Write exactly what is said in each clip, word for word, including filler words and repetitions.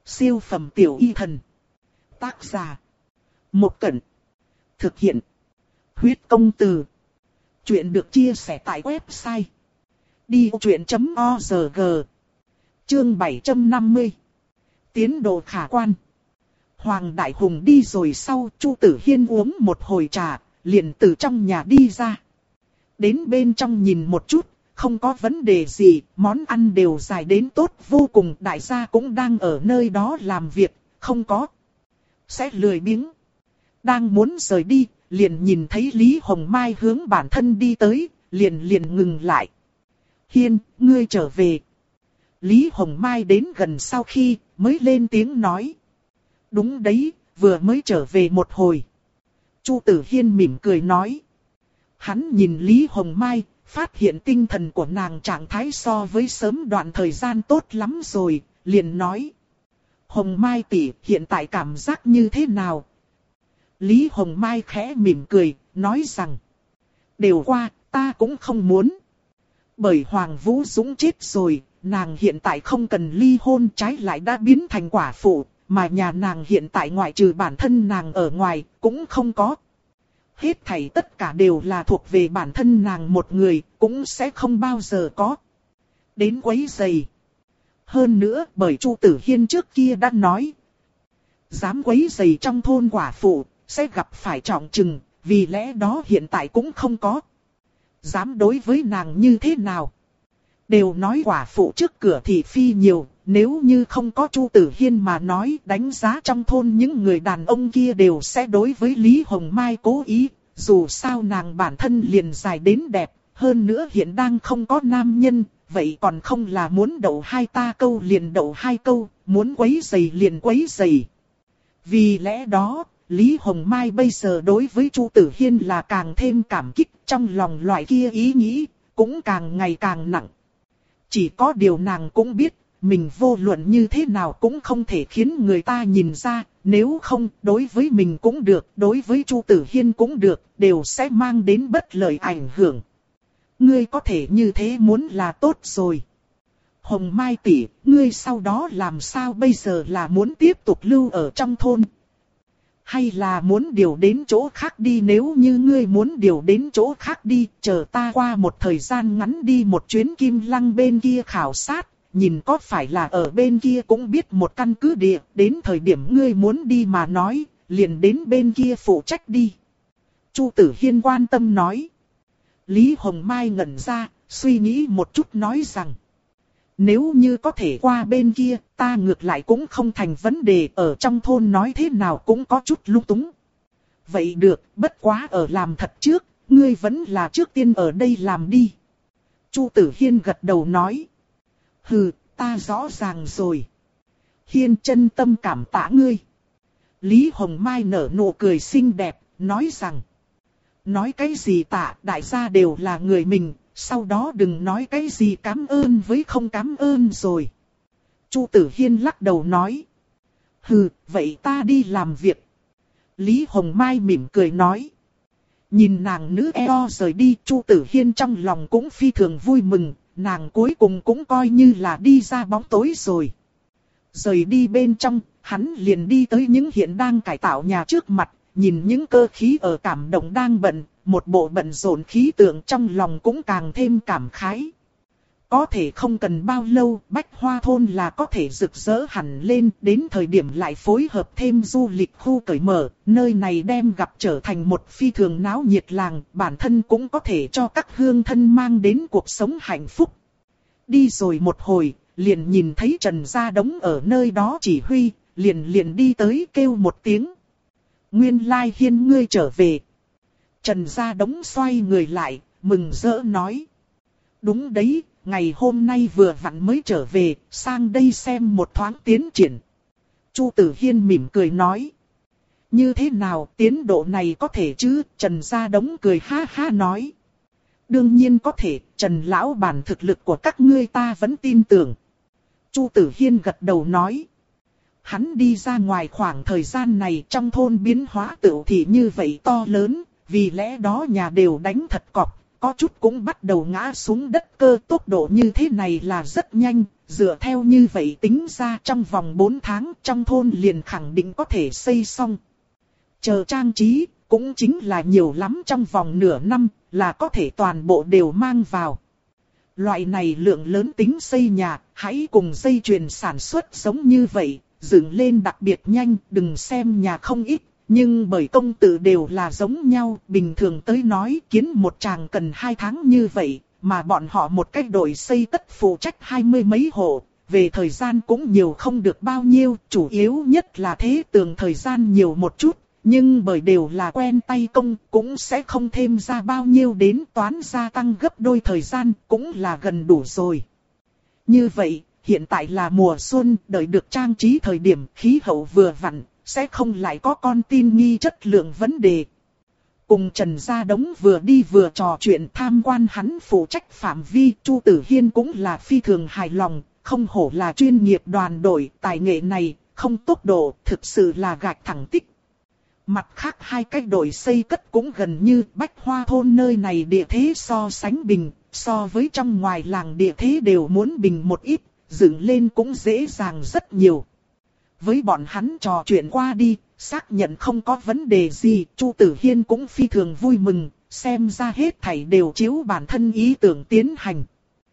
Siêu phẩm tiểu y thần. Tác giả. Một Cẩn. Thực hiện. Huyết công từ. Chuyện được chia sẻ tại website đi vô chuyện chấm org. Chương bảy trăm năm mươi. Tiến độ khả quan. Hoàng Đại Hùng đi rồi sau, Chu Tử Hiên uống một hồi trà, liền từ trong nhà đi ra. Đến bên trong nhìn một chút, không có vấn đề gì, món ăn đều dài đến tốt vô cùng, đại gia cũng đang ở nơi đó làm việc, không có. Sẽ lười biếng. Đang muốn rời đi, liền nhìn thấy Lý Hồng Mai hướng bản thân đi tới, liền liền ngừng lại. Hiên, ngươi trở về. Lý Hồng Mai đến gần sau khi, mới lên tiếng nói. Đúng đấy, vừa mới trở về một hồi. Chu Tử Hiên mỉm cười nói. Hắn nhìn Lý Hồng Mai, phát hiện tinh thần của nàng trạng thái so với sớm đoạn thời gian tốt lắm rồi, liền nói. Hồng Mai tỷ, hiện tại cảm giác như thế nào? Lý Hồng Mai khẽ mỉm cười, nói rằng. Đều qua, ta cũng không muốn. Bởi Hoàng Vũ Dũng chết rồi, nàng hiện tại không cần ly hôn, trái lại đã biến thành quả phụ, mà nhà nàng hiện tại ngoại trừ bản thân nàng ở ngoài, cũng không có. Hết thảy tất cả đều là thuộc về bản thân nàng một người, cũng sẽ không bao giờ có. Đến quấy rầy. Hơn nữa, bởi Chu Tử Hiên trước kia đã nói. Dám quấy rầy trong thôn quả phụ, sẽ gặp phải trọng trừng, vì lẽ đó hiện tại cũng không có. Dám đối với nàng như thế nào? Đều nói quả phụ trước cửa thị phi nhiều, nếu như không có Chu Tử Hiên mà nói, đánh giá trong thôn những người đàn ông kia đều sẽ đối với Lý Hồng Mai cố ý, dù sao nàng bản thân liền dài đến đẹp, hơn nữa hiện đang không có nam nhân, vậy còn không là muốn đậu hai ta câu liền đậu hai câu, muốn quấy giày liền quấy giày. Vì lẽ đó, Lý Hồng Mai bây giờ đối với Chu Tử Hiên là càng thêm cảm kích, trong lòng loại kia ý nghĩ, cũng càng ngày càng nặng. Chỉ có điều nàng cũng biết, mình vô luận như thế nào cũng không thể khiến người ta nhìn ra, nếu không, đối với mình cũng được, đối với Chu Tử Hiên cũng được, đều sẽ mang đến bất lợi ảnh hưởng. Ngươi có thể như thế muốn là tốt rồi. Hồng Mai tỷ, ngươi sau đó làm sao bây giờ, là muốn tiếp tục lưu ở trong thôn? Hay là muốn điều đến chỗ khác đi? Nếu như ngươi muốn điều đến chỗ khác đi, chờ ta qua một thời gian ngắn đi một chuyến Kim Lăng bên kia khảo sát, nhìn có phải là ở bên kia cũng biết một căn cứ địa, đến thời điểm ngươi muốn đi mà nói, liền đến bên kia phụ trách đi. Chu Tử Hiên quan tâm nói. Lý Hồng Mai ngẩn ra, suy nghĩ một chút nói rằng. Nếu như có thể qua bên kia, ta ngược lại cũng không thành vấn đề, ở trong thôn nói thế nào cũng có chút lung túng. Vậy được, bất quá ở làm thật trước, ngươi vẫn là trước tiên ở đây làm đi. Chu Tử Hiên gật đầu nói. Hừ, ta rõ ràng rồi. Hiên chân tâm cảm tạ ngươi. Lý Hồng Mai nở nụ cười xinh đẹp, nói rằng. Nói cái gì tạ, đại gia đều là người mình. Sau đó đừng nói cái gì cảm ơn với không cảm ơn rồi. Chu Tử Hiên lắc đầu nói. Hừ, vậy ta đi làm việc. Lý Hồng Mai mỉm cười nói. Nhìn nàng nữ eo rời đi, Chu Tử Hiên trong lòng cũng phi thường vui mừng. Nàng cuối cùng cũng coi như là đi ra bóng tối rồi. Rời đi bên trong, hắn liền đi tới những hiện đang cải tạo nhà trước mặt. Nhìn những cơ khí ở cảm động đang bận, một bộ bận rộn khí tượng, trong lòng cũng càng thêm cảm khái. Có thể không cần bao lâu, Bách Hoa Thôn là có thể rực rỡ hẳn lên, đến thời điểm lại phối hợp thêm du lịch khu cởi mở, nơi này đem gặp trở thành một phi thường náo nhiệt làng, bản thân cũng có thể cho các hương thân mang đến cuộc sống hạnh phúc. Đi rồi một hồi, liền nhìn thấy Trần Gia Đống ở nơi đó chỉ huy, liền liền đi tới kêu một tiếng. Nguyên lai Hiên ngươi trở về. Trần Gia Đống xoay người lại, mừng rỡ nói. Đúng đấy, ngày hôm nay vừa vặn mới trở về, sang đây xem một thoáng tiến triển. Chu Tử Hiên mỉm cười nói. Như thế nào, tiến độ này có thể chứ? Trần Gia Đống cười ha ha nói. Đương nhiên có thể, Trần Lão bản thực lực của các ngươi ta vẫn tin tưởng. Chu Tử Hiên gật đầu nói. Hắn đi ra ngoài khoảng thời gian này trong thôn biến hóa tựu thị như vậy to lớn, vì lẽ đó nhà đều đánh thật cọp, có chút cũng bắt đầu ngã xuống đất, cơ tốc độ như thế này là rất nhanh, dựa theo như vậy tính ra trong vòng bốn tháng trong thôn liền khẳng định có thể xây xong. Chờ trang trí, cũng chính là nhiều lắm trong vòng nửa năm, là có thể toàn bộ đều mang vào. Loại này lượng lớn tính xây nhà, hãy cùng dây chuyền sản xuất giống như vậy, dựng lên đặc biệt nhanh, đừng xem nhà không ít, nhưng bởi công tử đều là giống nhau, bình thường tới nói kiến một tràng cần hai tháng như vậy, mà bọn họ một cách đội xây tất phụ trách hai mươi mấy hộ, về thời gian cũng nhiều không được bao nhiêu, chủ yếu nhất là thế tường thời gian nhiều một chút. Nhưng bởi đều là quen tay công cũng sẽ không thêm ra bao nhiêu đến toán gia tăng gấp đôi thời gian cũng là gần đủ rồi. Như vậy, hiện tại là mùa xuân, đợi được trang trí thời điểm khí hậu vừa vặn, sẽ không lại có con tin nghi chất lượng vấn đề. Cùng Trần Gia Đống vừa đi vừa trò chuyện tham quan hắn phụ trách phạm vi, Chu Tử Hiên cũng là phi thường hài lòng, không hổ là chuyên nghiệp đoàn đội, tài nghệ này, không tốc độ, thực sự là gạch thẳng tích. Mặt khác hai cái đội xây cất cũng gần như Bách Hoa thôn nơi này địa thế so sánh bình, so với trong ngoài làng địa thế đều muốn bình một ít, dựng lên cũng dễ dàng rất nhiều. Với bọn hắn trò chuyện qua đi, xác nhận không có vấn đề gì, Chu Tử Hiên cũng phi thường vui mừng, xem ra hết thảy đều chiếu bản thân ý tưởng tiến hành.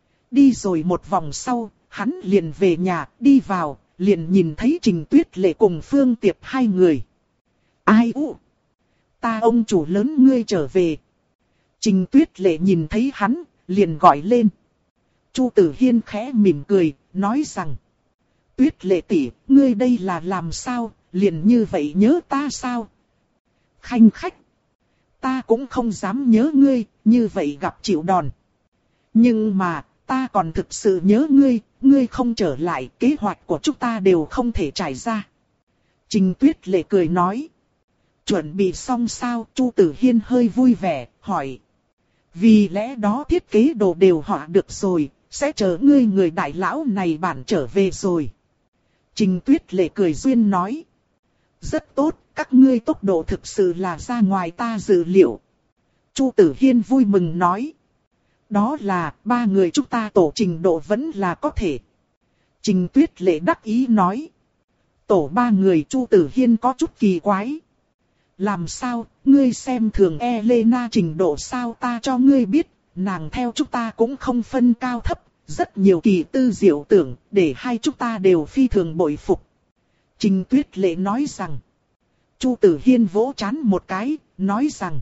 Đi rồi một vòng sau, hắn liền về nhà, đi vào, liền nhìn thấy Trình Tuyết Lệ cùng Phương Tiệp hai người. Ai u? Ta ông chủ lớn ngươi trở về. Trình Tuyết Lệ nhìn thấy hắn, liền gọi lên. Chu Tử Hiên khẽ mỉm cười, nói rằng. Tuyết Lệ tỷ, ngươi đây là làm sao, liền như vậy nhớ ta sao? Khanh khách. Ta cũng không dám nhớ ngươi, như vậy gặp chịu đòn. Nhưng mà, ta còn thực sự nhớ ngươi, ngươi không trở lại, kế hoạch của chúng ta đều không thể trải ra. Trình Tuyết Lệ cười nói. Chuẩn bị xong sao? Chu Tử Hiên hơi vui vẻ, hỏi. Vì lẽ đó thiết kế đồ đều họa được rồi, sẽ chờ ngươi người đại lão này bản trở về rồi. Trình Tuyết Lệ cười duyên nói. Rất tốt, các ngươi tốc độ thực sự là ra ngoài ta dự liệu. Chu Tử Hiên vui mừng nói. Đó là, ba người chúng ta tổ trình độ vẫn là có thể. Trình Tuyết Lệ đắc ý nói. Tổ ba người Chu Tử Hiên có chút kỳ quái. Làm sao, ngươi xem thường Elena trình độ sao ta cho ngươi biết, nàng theo chúng ta cũng không phân cao thấp, rất nhiều kỳ tư diệu tưởng, để hai chúng ta đều phi thường bội phục. Trình Tuyết Lệ nói rằng, Chu Tử Hiên vỗ trán một cái, nói rằng,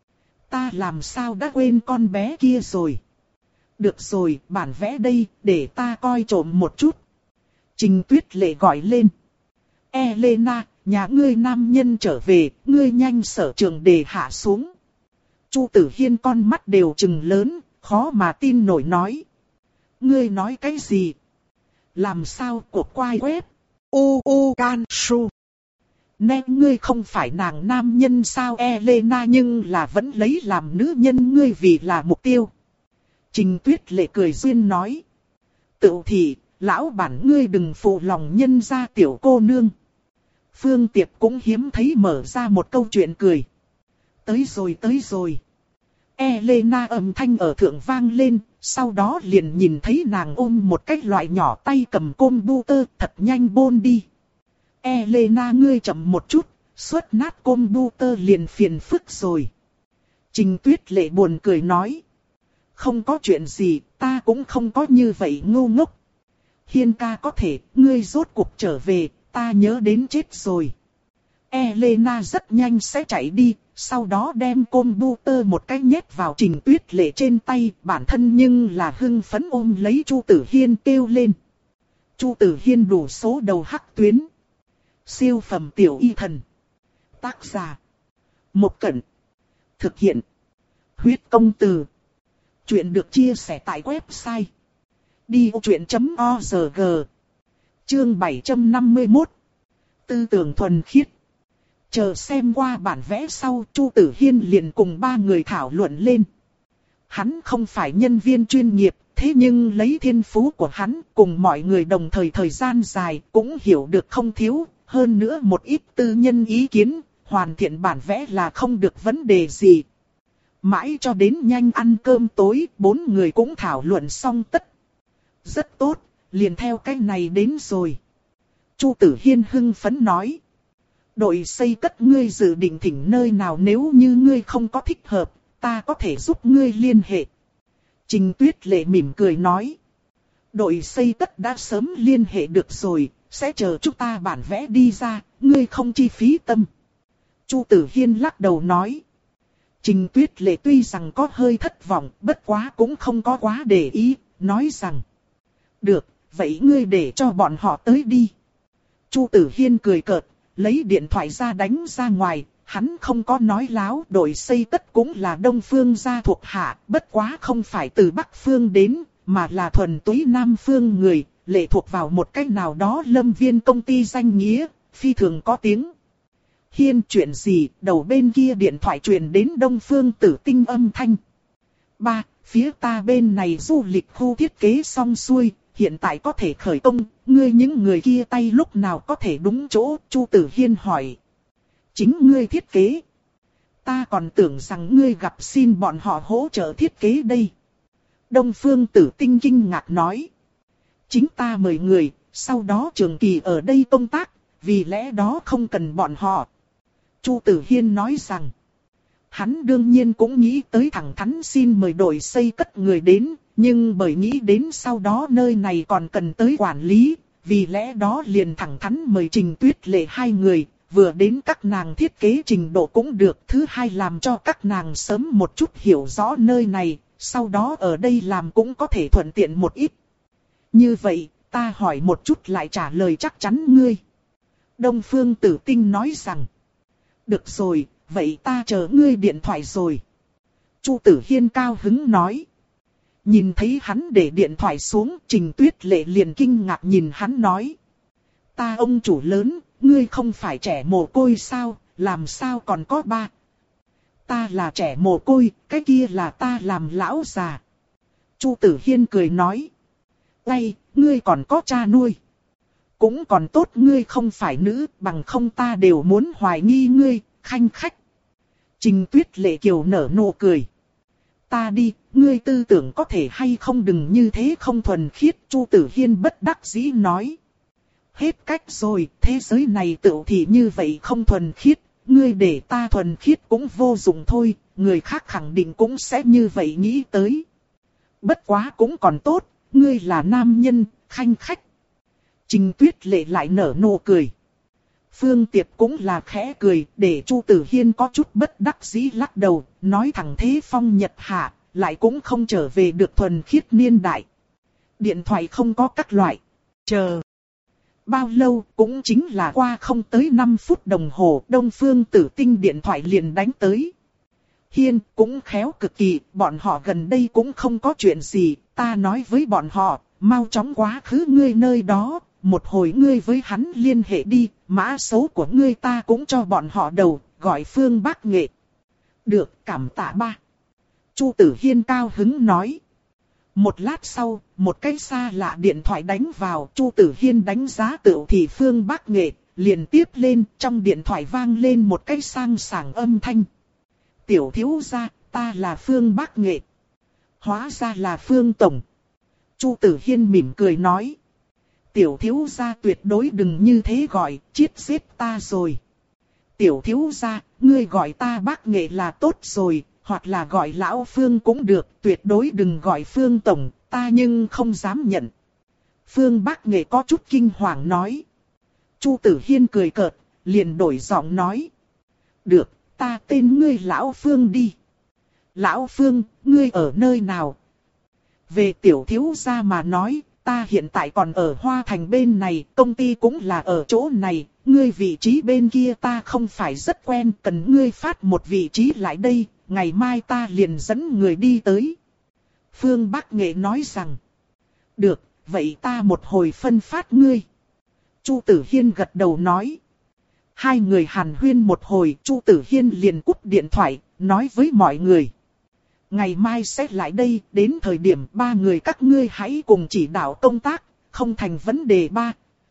ta làm sao đã quên con bé kia rồi. Được rồi, bản vẽ đây, để ta coi trộm một chút. Trình Tuyết Lệ gọi lên. Elena, nhà ngươi nam nhân trở về, ngươi nhanh sở trường đề hạ xuống. Chu Tử Hiên con mắt đều trừng lớn, khó mà tin nổi nói. Ngươi nói cái gì? Làm sao cuộc quay web? U U Can Su. Nè ngươi không phải nàng nam nhân sao Elena nhưng là vẫn lấy làm nữ nhân ngươi vì là mục tiêu. Trình Tuyết Lệ cười duyên nói. Tự thì, lão bản ngươi đừng phụ lòng nhân gia tiểu cô nương. Phương Tiệp cũng hiếm thấy mở ra một câu chuyện cười. Tới rồi tới rồi. Elena âm thanh ở thượng vang lên, sau đó liền nhìn thấy nàng ôm một cái loại nhỏ tay cầm computer thật nhanh bôn đi. Elena ngươi chậm một chút, xuất nát computer liền phiền phức rồi. Trình Tuyết Lệ buồn cười nói. Không có chuyện gì, ta cũng không có như vậy ngu ngốc. Hiên ca có thể, ngươi rốt cuộc trở về, ta nhớ đến chết rồi. Elena rất nhanh sẽ chạy đi, sau đó đem computer một cái nhét vào Trình Tuyết Lệ trên tay, bản thân nhưng là hưng phấn ôm lấy Chu Tử Hiên kêu lên. Chu Tử Hiên đủ số đầu hắc tuyến. Siêu phẩm tiểu y thần. Tác giả. Một Cẩn. Thực hiện. Huyết công từ. Chuyện được chia sẻ tại website. đi ô chuyện chấm org. Chương bảy trăm năm mươi mốt. Tư tưởng thuần khiết. Chờ xem qua bản vẽ sau, Chu Tử Hiên liền cùng ba người thảo luận lên. Hắn không phải nhân viên chuyên nghiệp, thế nhưng lấy thiên phú của hắn cùng mọi người đồng thời thời gian dài cũng hiểu được không thiếu, hơn nữa một ít tư nhân ý kiến, hoàn thiện bản vẽ là không được vấn đề gì. Mãi cho đến nhanh ăn cơm tối, bốn người cũng thảo luận xong tất. Rất tốt, liền theo cái này đến rồi. Chu Tử Hiên hưng phấn nói. Đội xây cất ngươi dự định thỉnh nơi nào, nếu như ngươi không có thích hợp, ta có thể giúp ngươi liên hệ. Trình Tuyết Lệ mỉm cười nói. Đội xây cất đã sớm liên hệ được rồi, sẽ chờ chúng ta bản vẽ đi ra, ngươi không chi phí tâm. Chu Tử Hiên lắc đầu nói. Trình Tuyết Lệ tuy rằng có hơi thất vọng, bất quá cũng không có quá để ý, nói rằng. Được, vậy ngươi để cho bọn họ tới đi. Chu Tử Hiên cười cợt, lấy điện thoại ra đánh ra ngoài, hắn không có nói láo, đội xây tất cũng là Đông Phương gia thuộc hạ, bất quá không phải từ Bắc Phương đến, mà là thuần túy Nam Phương người, lệ thuộc vào một cách nào đó lâm viên công ty danh nghĩa, phi thường có tiếng. Hiên, chuyện gì? Đầu bên kia điện thoại truyền đến Đông Phương Tử Tinh âm thanh. Ba, phía ta bên này du lịch khu thiết kế xong xuôi, hiện tại có thể khởi công, ngươi những người kia tay lúc nào có thể đúng chỗ? Chu Tử Hiên hỏi. Chính ngươi thiết kế. Ta còn tưởng rằng ngươi gặp xin bọn họ hỗ trợ thiết kế đây. Đông Phương Tử Tinh kinh ngạc nói. Chính ta mời người, sau đó trường kỳ ở đây công tác, vì lẽ đó không cần bọn họ. Chu Tử Hiên nói rằng. Hắn đương nhiên cũng nghĩ tới thẳng thắn xin mời đội xây cất người đến, nhưng bởi nghĩ đến sau đó nơi này còn cần tới quản lý, vì lẽ đó liền thẳng thắn mời Trình Tuyết Lệ hai người, vừa đến các nàng thiết kế trình độ cũng được, thứ hai làm cho các nàng sớm một chút hiểu rõ nơi này, sau đó ở đây làm cũng có thể thuận tiện một ít. Như vậy, ta hỏi một chút lại trả lời chắc chắn ngươi. Đông Phương Tử Tinh nói rằng, được rồi, vậy ta chờ ngươi điện thoại rồi. Chu Tử Hiên cao hứng nói. Nhìn thấy hắn để điện thoại xuống, Trình Tuyết Lệ liền kinh ngạc nhìn hắn nói. Ta ông chủ lớn, ngươi không phải trẻ mồ côi sao, làm sao còn có ba? Ta là trẻ mồ côi, cái kia là ta làm lão già. Chu Tử Hiên cười nói. Ây, ngươi còn có cha nuôi. Cũng còn tốt ngươi không phải nữ, bằng không ta đều muốn hoài nghi ngươi, khanh khách. Trình Tuyết Lệ kiều nở nụ cười. Ta đi, ngươi tư tưởng có thể hay không đừng như thế không thuần khiết. Chu Tử Hiên bất đắc dĩ nói. Hết cách rồi, thế giới này tựu thì như vậy không thuần khiết. Ngươi để ta thuần khiết cũng vô dụng thôi, người khác khẳng định cũng sẽ như vậy nghĩ tới. Bất quá cũng còn tốt, ngươi là nam nhân, khanh khách. Trình Tuyết Lệ lại nở nụ cười. Phương Tiệp cũng là khẽ cười, để Chu Tử Hiên có chút bất đắc dĩ lắc đầu, nói thẳng thế phong nhật hạ, lại cũng không trở về được thuần khiết niên đại. Điện thoại không có các loại. Chờ. Bao lâu cũng chính là qua không tới năm phút đồng hồ, Đông Phương Tử Tinh điện thoại liền đánh tới. Hiên cũng khéo cực kỳ, bọn họ gần đây cũng không có chuyện gì, ta nói với bọn họ, mau chóng quá khứ ngươi nơi đó. Một hồi ngươi với hắn liên hệ đi, mã số của ngươi ta cũng cho bọn họ đầu, gọi Phương Bác Nghệ. Được, cảm tạ ba. Chu Tử Hiên cao hứng nói. Một lát sau, một cái xa lạ điện thoại đánh vào, Chu Tử Hiên đánh giá tựu thì Phương Bác Nghệ, liền tiếp lên, trong điện thoại vang lên một cái sang sảng âm thanh. Tiểu thiếu gia, ta là Phương Bác Nghệ. Hóa ra là Phương Tổng. Chu Tử Hiên mỉm cười nói. Tiểu thiếu gia tuyệt đối đừng như thế gọi, chết giết ta rồi. Tiểu thiếu gia, ngươi gọi ta Bác Nghệ là tốt rồi, hoặc là gọi lão Phương cũng được, tuyệt đối đừng gọi Phương Tổng, ta nhưng không dám nhận. Phương Bác Nghệ có chút kinh hoàng nói. Chu Tử Hiên cười cợt, liền đổi giọng nói. Được, ta tên ngươi lão Phương đi. Lão Phương, ngươi ở nơi nào? Về tiểu thiếu gia mà nói, ta hiện tại còn ở Hoa Thành bên này, công ty cũng là ở chỗ này, ngươi vị trí bên kia ta không phải rất quen, cần ngươi phát một vị trí lại đây, ngày mai ta liền dẫn người đi tới. Phương Bác Nghệ nói rằng, được, vậy ta một hồi phân phát ngươi. Chu Tử Hiên gật đầu nói. Hai người hàn huyên một hồi, Chu Tử Hiên liền cúp điện thoại, nói với mọi người. Ngày mai sẽ lại đây, đến thời điểm ba người các ngươi hãy cùng chỉ đạo công tác, không thành vấn đề ba.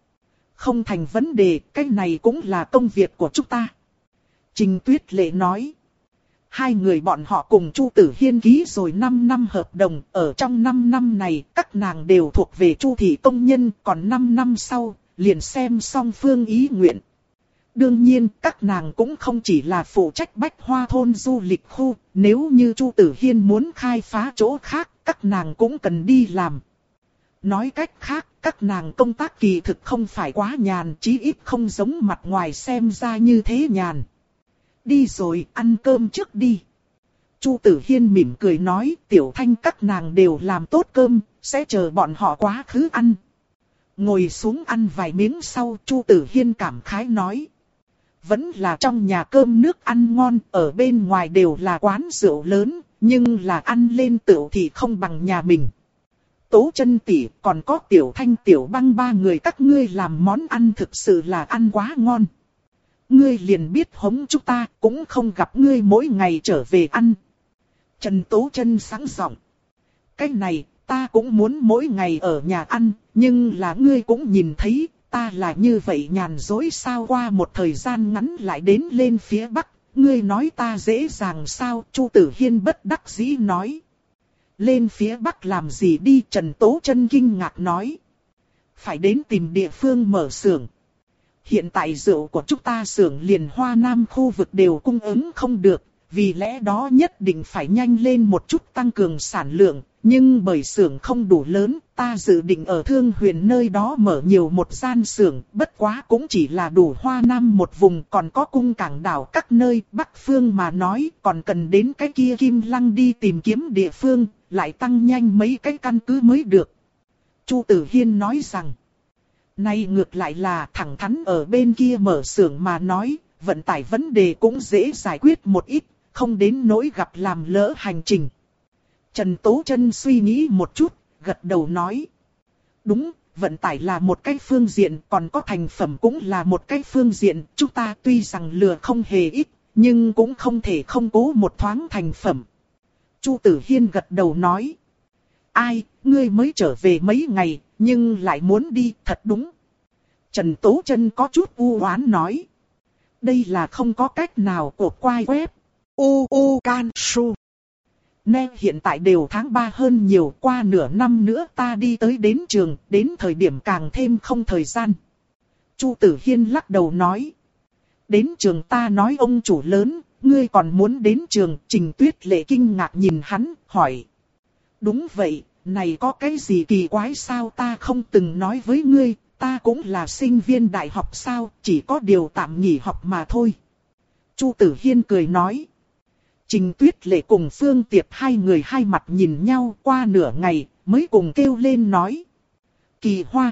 Không thành vấn đề, cái này cũng là công việc của chúng ta. Trình Tuyết Lệ nói. Hai người bọn họ cùng Chu Tử Hiên ký rồi năm năm hợp đồng, ở trong năm năm này các nàng đều thuộc về Chu thị công nhân, còn năm năm sau, liền xem song phương ý nguyện. Đương nhiên, các nàng cũng không chỉ là phụ trách Bách Hoa thôn du lịch khu, nếu như Chu Tử Hiên muốn khai phá chỗ khác, các nàng cũng cần đi làm. Nói cách khác, các nàng công tác kỳ thực không phải quá nhàn, chí ít không giống mặt ngoài xem ra như thế nhàn. Đi rồi, ăn cơm trước đi. Chu Tử Hiên mỉm cười nói, Tiểu Thanh các nàng đều làm tốt cơm, sẽ chờ bọn họ quá khứ ăn. Ngồi xuống ăn vài miếng sau, Chu Tử Hiên cảm khái nói. Vẫn là trong nhà cơm nước ăn ngon, ở bên ngoài đều là quán rượu lớn, nhưng là ăn lên tựu thì không bằng nhà mình. Tố Chân tỷ, còn có Tiểu Thanh Tiểu Băng ba người các ngươi làm món ăn thực sự là ăn quá ngon. Ngươi liền biết hống chúng ta, cũng không gặp ngươi mỗi ngày trở về ăn. Trần Tố Chân sáng giọng. Cái này, ta cũng muốn mỗi ngày ở nhà ăn, nhưng là ngươi cũng nhìn thấy, ta là như vậy nhàn dối sao, qua một thời gian ngắn lại đến lên phía Bắc, ngươi nói ta dễ dàng sao? Chu Tử Hiên bất đắc dĩ nói. Lên phía Bắc làm gì đi? Trần Tố Chân kinh ngạc nói. Phải đến tìm địa phương mở xưởng. Hiện tại rượu của chúng ta xưởng liền Hoa Nam khu vực đều cung ứng không được, vì lẽ đó nhất định phải nhanh lên một chút tăng cường sản lượng. Nhưng bởi xưởng không đủ lớn, ta dự định ở Thương Huyền nơi đó mở nhiều một gian xưởng, bất quá cũng chỉ là đủ Hoa Nam một vùng, còn có cung cảng đảo các nơi Bắc Phương mà nói, còn cần đến cái kia Kim Lăng đi tìm kiếm địa phương, lại tăng nhanh mấy cái căn cứ mới được. Chu Tử Hiên nói rằng, nay ngược lại là thẳng thắn ở bên kia mở xưởng mà nói, vận tải vấn đề cũng dễ giải quyết một ít, không đến nỗi gặp làm lỡ hành trình. Trần Tố Chân suy nghĩ một chút, gật đầu nói. Đúng, vận tải là một cái phương diện, còn có thành phẩm cũng là một cái phương diện. Chúng ta tuy rằng lừa không hề ít, nhưng cũng không thể không cố một thoáng thành phẩm. Chu Tử Hiên gật đầu nói. Ai, ngươi mới trở về mấy ngày, nhưng lại muốn đi, thật đúng. Trần Tố Chân có chút u oán nói. Đây là không có cách nào của quai web. U U Can Su. Nè hiện tại đều tháng ba hơn nhiều, qua nửa năm nữa ta đi tới đến trường, đến thời điểm càng thêm không thời gian. Chu Tử Hiên lắc đầu nói. Đến trường ta nói ông chủ lớn, ngươi còn muốn đến trường? Trình Tuyết Lệ kinh ngạc nhìn hắn, hỏi. Đúng vậy, này có cái gì kỳ quái sao? Ta không từng nói với ngươi, ta cũng là sinh viên đại học sao, chỉ có điều tạm nghỉ học mà thôi. Chu Tử Hiên cười nói. Trình Tuyết Lệ cùng Phương Tiệp hai người hai mặt nhìn nhau, qua nửa ngày mới cùng kêu lên nói. Kỳ hoa.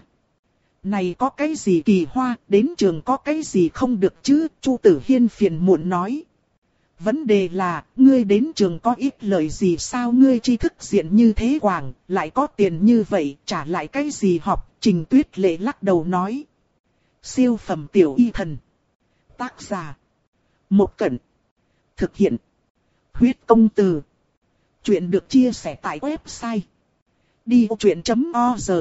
Này có cái gì kỳ hoa, đến trường có cái gì không được chứ? Chu Tử Hiên phiền muộn nói. Vấn đề là, ngươi đến trường có ít lời gì sao? Ngươi tri thức diện như thế quảng, lại có tiền như vậy, trả lại cái gì học? Trình Tuyết Lệ lắc đầu nói. Siêu phẩm tiểu y thần. Tác giả. Một Cẩn. Thực hiện. Huyết công từ. Chuyện được chia sẻ tại website. đi ô chuyện chấm org.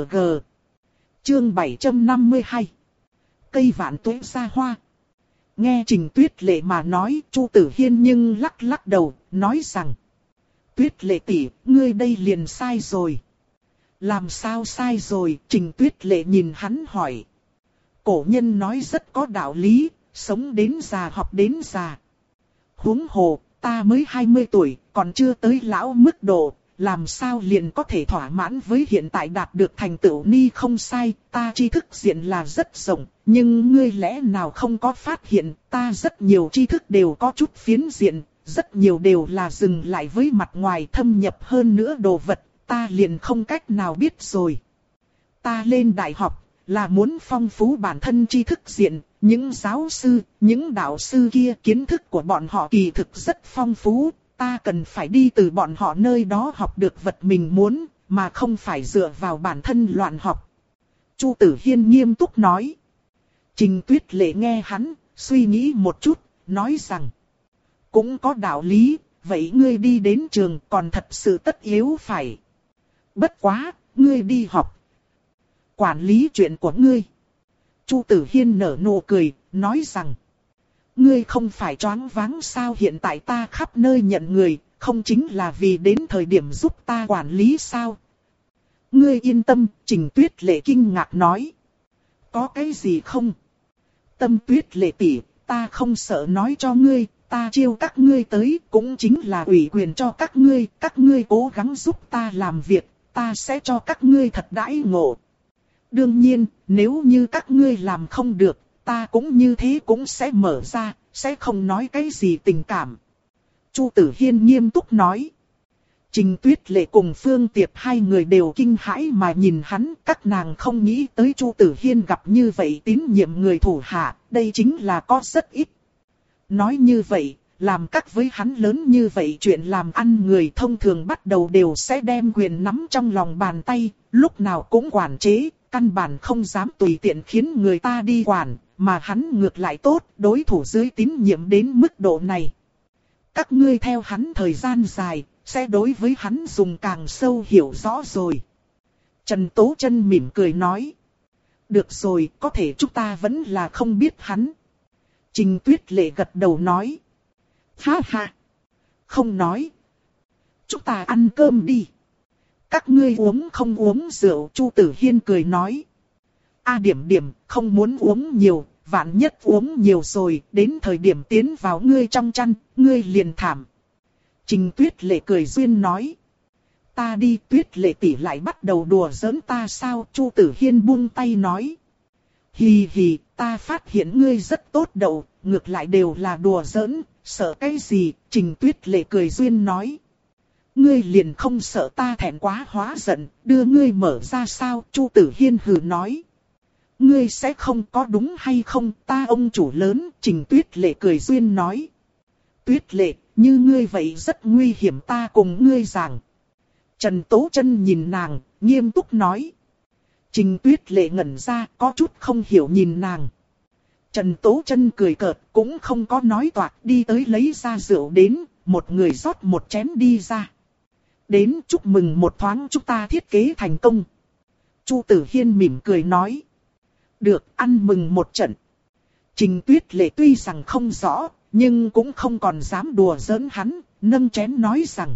Chương bảy trăm năm mươi hai. Cây vạn tuế xa hoa. Nghe Trình Tuyết Lệ mà nói, Chu Tử Hiên nhưng lắc lắc đầu, nói rằng. Tuyết Lệ tỷ, ngươi đây liền sai rồi. Làm sao sai rồi? Trình Tuyết Lệ nhìn hắn hỏi. Cổ nhân nói rất có đạo lý, sống đến già học đến già. Huống hồ, ta mới hai mươi tuổi, còn chưa tới lão mức độ, làm sao liền có thể thỏa mãn với hiện tại đạt được thành tựu ni? Không sai, ta tri thức diện là rất rộng, nhưng ngươi lẽ nào không có phát hiện, ta rất nhiều tri thức đều có chút phiến diện, rất nhiều đều là dừng lại với mặt ngoài, thâm nhập hơn nữa đồ vật, ta liền không cách nào biết rồi. Ta lên đại học, là muốn phong phú bản thân tri thức diện, những giáo sư, những đạo sư kia kiến thức của bọn họ kỳ thực rất phong phú, ta cần phải đi từ bọn họ nơi đó học được vật mình muốn, mà không phải dựa vào bản thân loạn học. Chu Tử Hiên nghiêm túc nói. Trình Tuyết Lệ nghe hắn, suy nghĩ một chút, nói rằng. Cũng có đạo lý, vậy ngươi đi đến trường còn thật sự tất yếu phải. Bất quá, ngươi đi học. Quản lý chuyện của ngươi. Chu Tử Hiên nở nụ cười, nói rằng. Ngươi không phải choáng váng sao, hiện tại ta khắp nơi nhận người, không chính là vì đến thời điểm giúp ta quản lý sao? Ngươi yên tâm, Trình Tuyết Lệ kinh ngạc nói. Có cái gì không? Tâm Tuyết Lệ tỷ, ta không sợ nói cho ngươi, ta chiêu các ngươi tới cũng chính là ủy quyền cho các ngươi, các ngươi cố gắng giúp ta làm việc, ta sẽ cho các ngươi thật đãi ngộ. Đương nhiên, nếu như các ngươi làm không được, ta cũng như thế cũng sẽ mở ra, sẽ không nói cái gì tình cảm. Chu Tử Hiên nghiêm túc nói. Trình Tuyết Lệ cùng Phương Tiệp hai người đều kinh hãi mà nhìn hắn, các nàng không nghĩ tới Chu Tử Hiên gặp như vậy tín nhiệm người thủ hạ, đây chính là có rất ít. Nói như vậy, làm các với hắn lớn như vậy chuyện làm ăn người thông thường bắt đầu đều sẽ đem quyền nắm trong lòng bàn tay, lúc nào cũng quản chế, căn bản không dám tùy tiện khiến người ta đi quản, mà hắn ngược lại tốt, đối thủ dưới tín nhiệm đến mức độ này. Các ngươi theo hắn thời gian dài, sẽ đối với hắn dùng càng sâu hiểu rõ rồi. Trần Tố Chân mỉm cười nói. Được rồi, có thể chúng ta vẫn là không biết hắn. Trình Tuyết Lệ gật đầu nói. Ha ha. Không nói. Chúng ta ăn cơm đi. Các ngươi uống không uống rượu, Chu Tử Hiên cười nói. A điểm điểm, không muốn uống nhiều, vạn nhất uống nhiều rồi, đến thời điểm tiến vào ngươi trong chăn, ngươi liền thảm. Trình Tuyết Lệ cười duyên nói. Ta đi, Tuyết Lệ tỷ lại bắt đầu đùa giỡn ta sao? Chu Tử Hiên buông tay nói. Hì hì, ta phát hiện ngươi rất tốt đậu, ngược lại đều là đùa giỡn, sợ cái gì? Trình Tuyết Lệ cười duyên nói. Ngươi liền không sợ ta thẹn quá hóa giận, đưa ngươi mở ra sao? Chu Tử Hiên hừ nói. Ngươi sẽ không có đúng hay không, ta ông chủ lớn, Trình Tuyết Lệ cười duyên nói. Tuyết Lệ, như ngươi vậy rất nguy hiểm, ta cùng ngươi giảng. Trần Tố Chân nhìn nàng, nghiêm túc nói. Trình Tuyết Lệ ngẩn ra, có chút không hiểu nhìn nàng. Trần Tố Chân cười cợt, cũng không có nói toạc, đi tới lấy ra rượu đến, một người rót một chén đi ra. Đến chúc mừng một thoáng chúng ta thiết kế thành công. Chu Tử Hiên mỉm cười nói. Được, ăn mừng một trận. Trình Tuyết Lệ tuy rằng không rõ, nhưng cũng không còn dám đùa giỡn hắn, nâng chén nói rằng.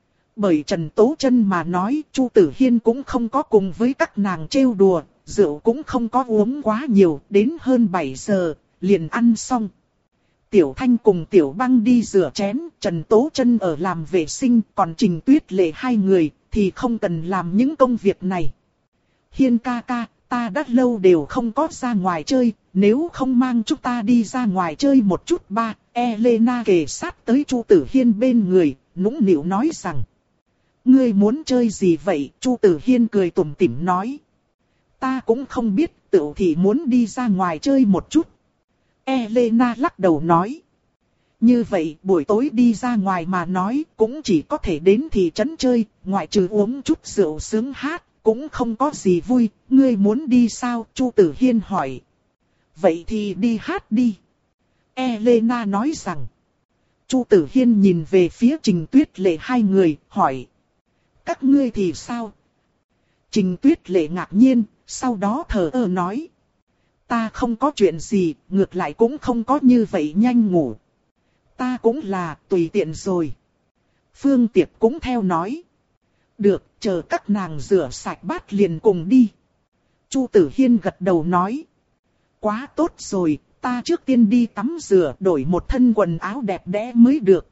Bởi Trần Tố Chân mà nói, Chu Tử Hiên cũng không có cùng với các nàng trêu đùa, rượu cũng không có uống quá nhiều, đến hơn bảy giờ, liền ăn xong. Tiểu Thanh cùng Tiểu Băng đi rửa chén, Trần Tố Chân ở làm vệ sinh, còn Trình Tuyết Lệ hai người thì không cần làm những công việc này. Hiên ca ca, ta đã lâu đều không có ra ngoài chơi, nếu không mang chúng ta đi ra ngoài chơi một chút ba. Elena kề sát tới Chu Tử Hiên bên người, nũng nịu nói rằng. Ngươi muốn chơi gì vậy? Chu Tử Hiên cười tủm tỉm nói. Ta cũng không biết, tựu thì muốn đi ra ngoài chơi một chút. Elena lắc đầu nói. Như vậy buổi tối đi ra ngoài mà nói cũng chỉ có thể đến thị trấn chơi, ngoại trừ uống chút rượu sướng hát, cũng không có gì vui. Ngươi muốn đi sao? Chu Tử Hiên hỏi. Vậy thì đi hát đi. Elena nói rằng. Chu Tử Hiên nhìn về phía Trình Tuyết Lệ hai người, hỏi. Các ngươi thì sao? Trình Tuyết Lệ ngạc nhiên, sau đó thờ ơ nói. Ta không có chuyện gì, ngược lại cũng không có như vậy nhanh ngủ. Ta cũng là, tùy tiện rồi. Phương Tiệp cũng theo nói. Được, chờ các nàng rửa sạch bát liền cùng đi. Chu Tử Hiên gật đầu nói. Quá tốt rồi, ta trước tiên đi tắm rửa đổi một thân quần áo đẹp đẽ mới được.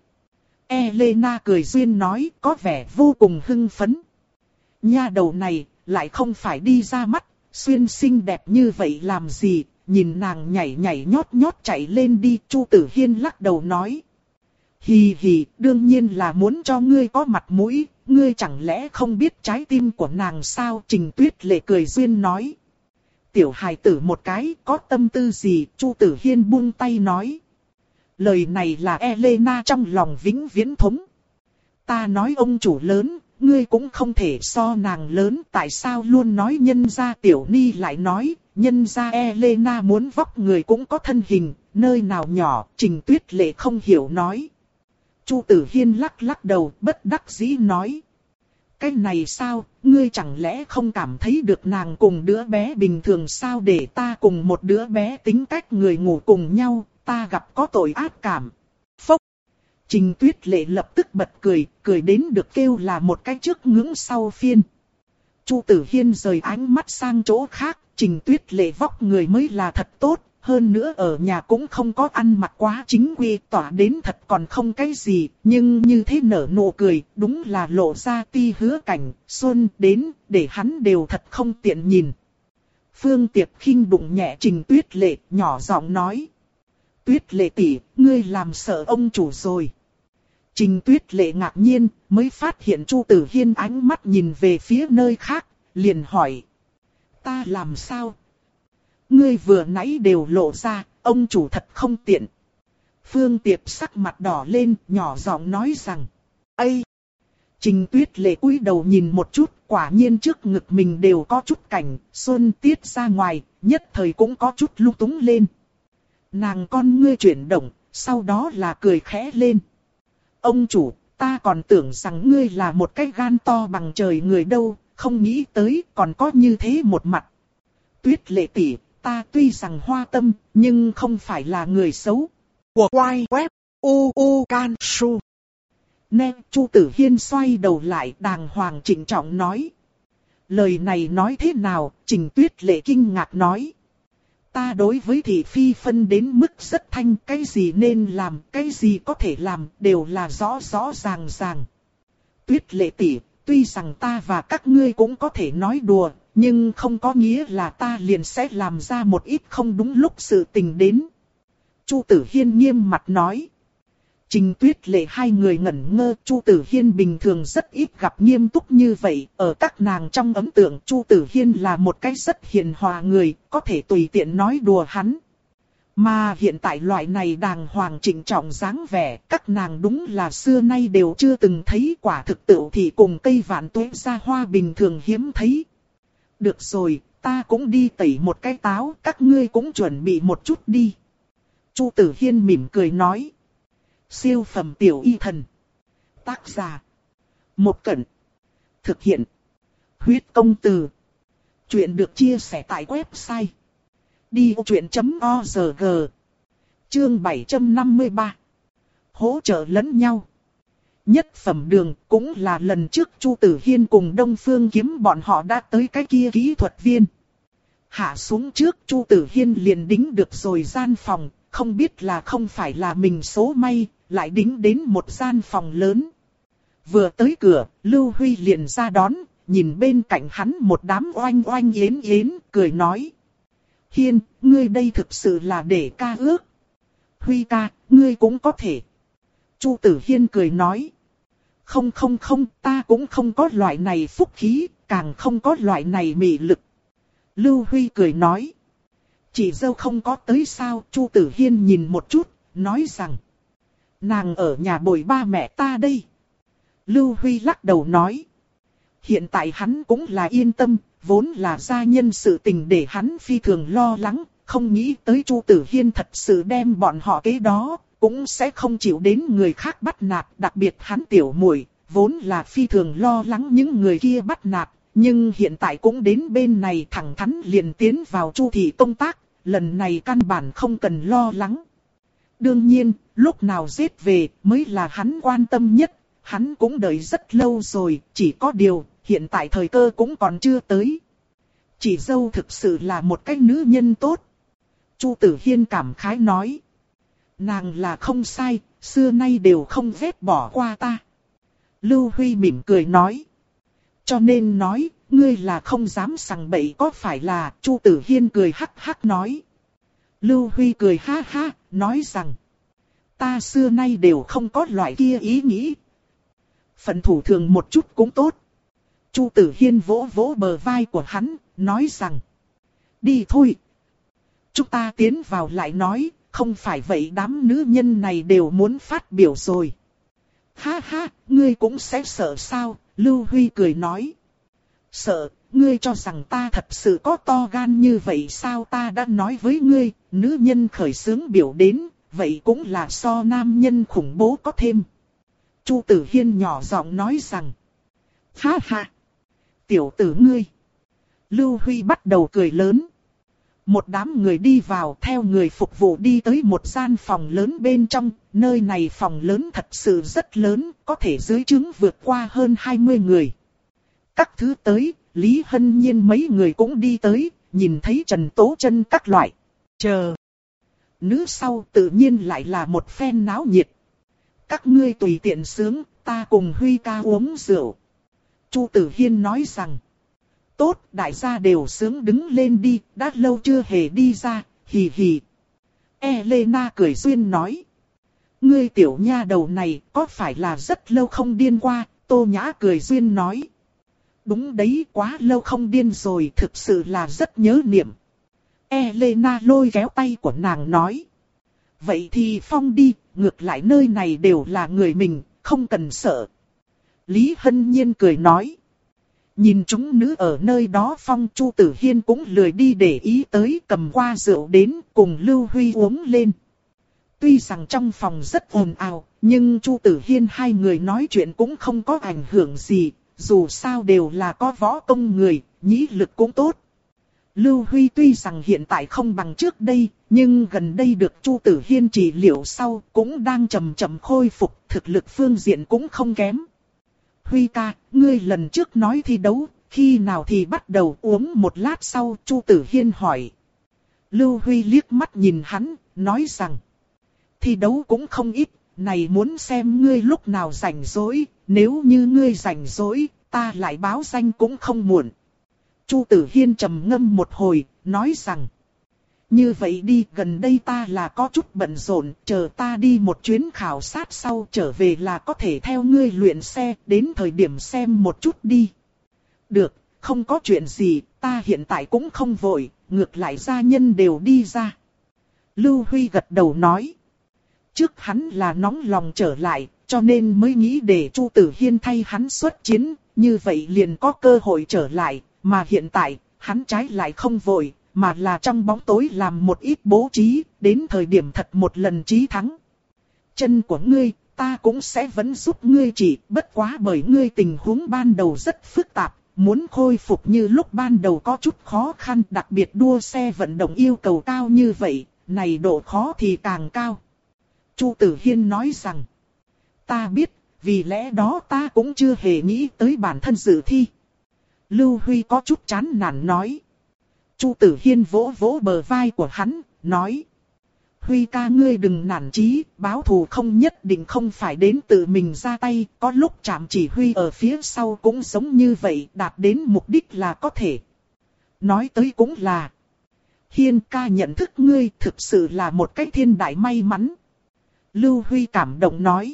Elena cười duyên nói, có vẻ vô cùng hưng phấn. Nha đầu này, lại không phải đi ra mắt, xuyên xinh đẹp như vậy làm gì, nhìn nàng nhảy nhảy nhót nhót chạy lên đi. Chu Tử Hiên lắc đầu nói. Hì hì, đương nhiên là muốn cho ngươi có mặt mũi, ngươi chẳng lẽ không biết trái tim của nàng sao? Trình Tuyết Lệ cười duyên nói. Tiểu hài tử một cái, có tâm tư gì? Chu Tử Hiên buông tay nói. Lời này là Elena trong lòng vĩnh viễn thống. Ta nói ông chủ lớn, ngươi cũng không thể so nàng lớn, tại sao luôn nói nhân gia Tiểu Ni lại nói, nhân gia Elena muốn vóc người cũng có thân hình, nơi nào nhỏ? Trình Tuyết Lệ không hiểu nói. Chu Tử Hiên lắc lắc đầu, bất đắc dĩ nói. Cái này sao, ngươi chẳng lẽ không cảm thấy được nàng cùng đứa bé bình thường sao? Để ta cùng một đứa bé tính cách người ngủ cùng nhau, ta gặp có tội ác cảm. Phốc. Trình Tuyết Lệ lập tức bật cười, cười đến được kêu là một cái trước ngưỡng sau phiên. Chu Tử Hiên rời ánh mắt sang chỗ khác, Trình Tuyết Lệ vóc người mới là thật tốt, hơn nữa ở nhà cũng không có ăn mặc quá chính quy, tỏa đến thật còn không cái gì, nhưng như thế nở nụ cười, đúng là lộ ra ti hứa cảnh, xuân đến, để hắn đều thật không tiện nhìn. Phương Tiệp khinh đụng nhẹ Trình Tuyết Lệ, nhỏ giọng nói. Tuyết Lệ tỷ, ngươi làm sợ ông chủ rồi. Trình Tuyết Lệ ngạc nhiên, mới phát hiện Chu Tử Hiên ánh mắt nhìn về phía nơi khác, liền hỏi. Ta làm sao? Ngươi vừa nãy đều lộ ra, ông chủ thật không tiện. Phương Tiệp sắc mặt đỏ lên, nhỏ giọng nói rằng. Ây! Trình Tuyết Lệ cúi đầu nhìn một chút, quả nhiên trước ngực mình đều có chút cảnh, xuân tiết ra ngoài, nhất thời cũng có chút lung túng lên. Nàng con ngươi chuyển động, sau đó là cười khẽ lên. Ông chủ, ta còn tưởng rằng ngươi là một cái gan to bằng trời người đâu, không nghĩ tới còn có như thế một mặt. Tuyết Lệ tỷ, ta tuy rằng hoa tâm, nhưng không phải là người xấu. Của quay web, u u can su. Nè, Chu Tử Hiên xoay đầu lại đàng hoàng trịnh trọng nói. Lời này nói thế nào, Trình Tuyết Lệ kinh ngạc nói. Ta đối với thị phi phân đến mức rất thanh, cái gì nên làm, cái gì có thể làm, đều là rõ rõ ràng ràng. Tuyết Lệ tỷ, tuy rằng ta và các ngươi cũng có thể nói đùa, nhưng không có nghĩa là ta liền sẽ làm ra một ít không đúng lúc sự tình đến. Chu Tử Hiên nghiêm mặt nói. Trình Tuyết Lệ hai người ngẩn ngơ, Chu Tử Hiên bình thường rất ít gặp nghiêm túc như vậy, ở các nàng trong ấn tượng Chu Tử Hiên là một cái rất hiền hòa người, có thể tùy tiện nói đùa hắn. Mà hiện tại loại này đàng hoàng trịnh trọng dáng vẻ, các nàng đúng là xưa nay đều chưa từng thấy, quả thực tựu thì cùng cây vạn tuế ra hoa bình thường hiếm thấy. Được rồi, ta cũng đi tẩy một cái táo, các ngươi cũng chuẩn bị một chút đi. Chu Tử Hiên mỉm cười nói. Siêu phẩm tiểu y thần. Tác giả. Một Cẩn. Thực hiện. Huyết công từ. Chuyện được chia sẻ tại website. đi vô chuyện chấm org. Chương bảy trăm năm mươi ba. Hỗ trợ lẫn nhau. Nhất phẩm đường cũng là lần trước Chu Tử Hiên cùng Đông Phương Kiếm bọn họ đã tới cái kia kỹ thuật viên. Hạ xuống trước Chu Tử Hiên liền đính được rồi gian phòng, không biết là không phải là mình số may, lại đính đến một gian phòng lớn. Vừa tới cửa, Lưu Huy liền ra đón, nhìn bên cạnh hắn một đám oanh oanh yến yến, cười nói. Hiên, ngươi đây thực sự là để ca ước. Huy ca, ngươi cũng có thể. Chu Tử Hiên cười nói. Không không không, ta cũng không có loại này phúc khí, càng không có loại này mị lực. Lưu Huy cười nói. Chị dâu không có tới sao? Chu Tử Hiên nhìn một chút, nói rằng. Nàng ở nhà bồi ba mẹ ta đây. Lưu Huy lắc đầu nói. Hiện tại hắn cũng là yên tâm, vốn là gia nhân sự tình để hắn phi thường lo lắng, không nghĩ tới Chu Tử Hiên thật sự đem bọn họ kế đó, cũng sẽ không chịu đến người khác bắt nạt, đặc biệt hắn tiểu muội vốn là phi thường lo lắng những người kia bắt nạt, nhưng hiện tại cũng đến bên này thẳng thắn liền tiến vào Chu thị công tác, lần này căn bản không cần lo lắng. Đương nhiên, lúc nào giết về mới là hắn quan tâm nhất, hắn cũng đợi rất lâu rồi, chỉ có điều, hiện tại thời cơ cũng còn chưa tới. Chị dâu thực sự là một cái nữ nhân tốt. Chu Tử Hiên cảm khái nói. Nàng là không sai, xưa nay đều không ghét bỏ qua ta. Lưu Huy mỉm cười nói. Cho nên nói, ngươi là không dám sằng bậy có phải là, Chu Tử Hiên cười hắc hắc nói. Lưu Huy cười ha ha, nói rằng. Ta xưa nay đều không có loại kia ý nghĩ. Phận thủ thường một chút cũng tốt. Chu Tử Hiên vỗ vỗ bờ vai của hắn, nói rằng. Đi thôi. Chúng ta tiến vào lại nói, không phải vậy đám nữ nhân này đều muốn phát biểu rồi. Ha ha, ngươi cũng sẽ sợ sao? Lưu Huy cười nói. Sợ, ngươi cho rằng ta thật sự có to gan như vậy sao? Ta đã nói với ngươi, nữ nhân khởi xướng biểu đến, vậy cũng là so nam nhân khủng bố có thêm. Chu Tử Hiên nhỏ giọng nói rằng. Ha ha, tiểu tử ngươi. Lưu Huy bắt đầu cười lớn. Một đám người đi vào theo người phục vụ đi tới một gian phòng lớn bên trong, nơi này phòng lớn thật sự rất lớn, có thể dưới trướng vượt qua hơn hai mươi người. Các thứ tới, Lý Hân Nhiên mấy người cũng đi tới, nhìn thấy Trần Tố Chân các loại. Chờ. Nữ sau tự nhiên lại là một phen náo nhiệt. Các ngươi tùy tiện sướng, ta cùng Huy ca uống rượu. Chu Tử Hiên nói rằng. Tốt, đại gia đều sướng đứng lên đi, đã lâu chưa hề đi ra, hì hì. Elena cười duyên nói. Ngươi tiểu nha đầu này có phải là rất lâu không điên qua, Tô Nhã cười duyên nói. Đúng đấy, quá lâu không điên rồi, thực sự là rất nhớ niệm. Elena lôi kéo tay của nàng nói. Vậy thì phong đi, ngược lại nơi này đều là người mình, không cần sợ. Lý Hân Nhiên cười nói. Nhìn chúng nữ ở nơi đó phong, Chu Tử Hiên cũng lười đi để ý tới, cầm qua rượu đến cùng Lưu Huy uống lên. Tuy rằng trong phòng rất ồn ào, nhưng Chu Tử Hiên hai người nói chuyện cũng không có ảnh hưởng gì, dù sao đều là có võ công người, nhĩ lực cũng tốt. Lưu Huy tuy rằng hiện tại không bằng trước đây, nhưng gần đây được Chu Tử Hiên trị liệu sau cũng đang chậm chậm khôi phục, thực lực phương diện cũng không kém. Huy ca, ngươi lần trước nói thi đấu, khi nào thì bắt đầu uống một lát sau, Chu Tử Hiên hỏi. Lưu Huy liếc mắt nhìn hắn, nói rằng. Thi đấu cũng không ít, này muốn xem ngươi lúc nào rảnh rỗi, nếu như ngươi rảnh rỗi, ta lại báo danh cũng không muộn. Chu Tử Hiên trầm ngâm một hồi, nói rằng. Như vậy đi, gần đây ta là có chút bận rộn, chờ ta đi một chuyến khảo sát sau trở về là có thể theo ngươi luyện xe, đến thời điểm xem một chút đi. Được, không có chuyện gì, ta hiện tại cũng không vội, ngược lại gia nhân đều đi ra. Lưu Huy gật đầu nói. Trước hắn là nóng lòng trở lại, cho nên mới nghĩ để Chu Tử Hiên thay hắn xuất chiến, như vậy liền có cơ hội trở lại, mà hiện tại, hắn trái lại không vội. Mà là trong bóng tối làm một ít bố trí, đến thời điểm thật một lần chí thắng. Chân của ngươi, ta cũng sẽ vẫn giúp ngươi chỉ, bất quá bởi ngươi tình huống ban đầu rất phức tạp, muốn khôi phục như lúc ban đầu có chút khó khăn, đặc biệt đua xe vận động yêu cầu cao như vậy, này độ khó thì càng cao. Chu Tử Hiên nói rằng, ta biết, vì lẽ đó ta cũng chưa hề nghĩ tới bản thân dự thi. Lưu Huy có chút chán nản nói. Chu Tử Hiên vỗ vỗ bờ vai của hắn, nói. Huy ca ngươi đừng nản chí, báo thù không nhất định không phải đến tự mình ra tay, có lúc chạm chỉ huy ở phía sau cũng giống như vậy, đạt đến mục đích là có thể. Nói tới cũng là. Hiên ca nhận thức ngươi thực sự là một cái thiên đại may mắn. Lưu Huy cảm động nói.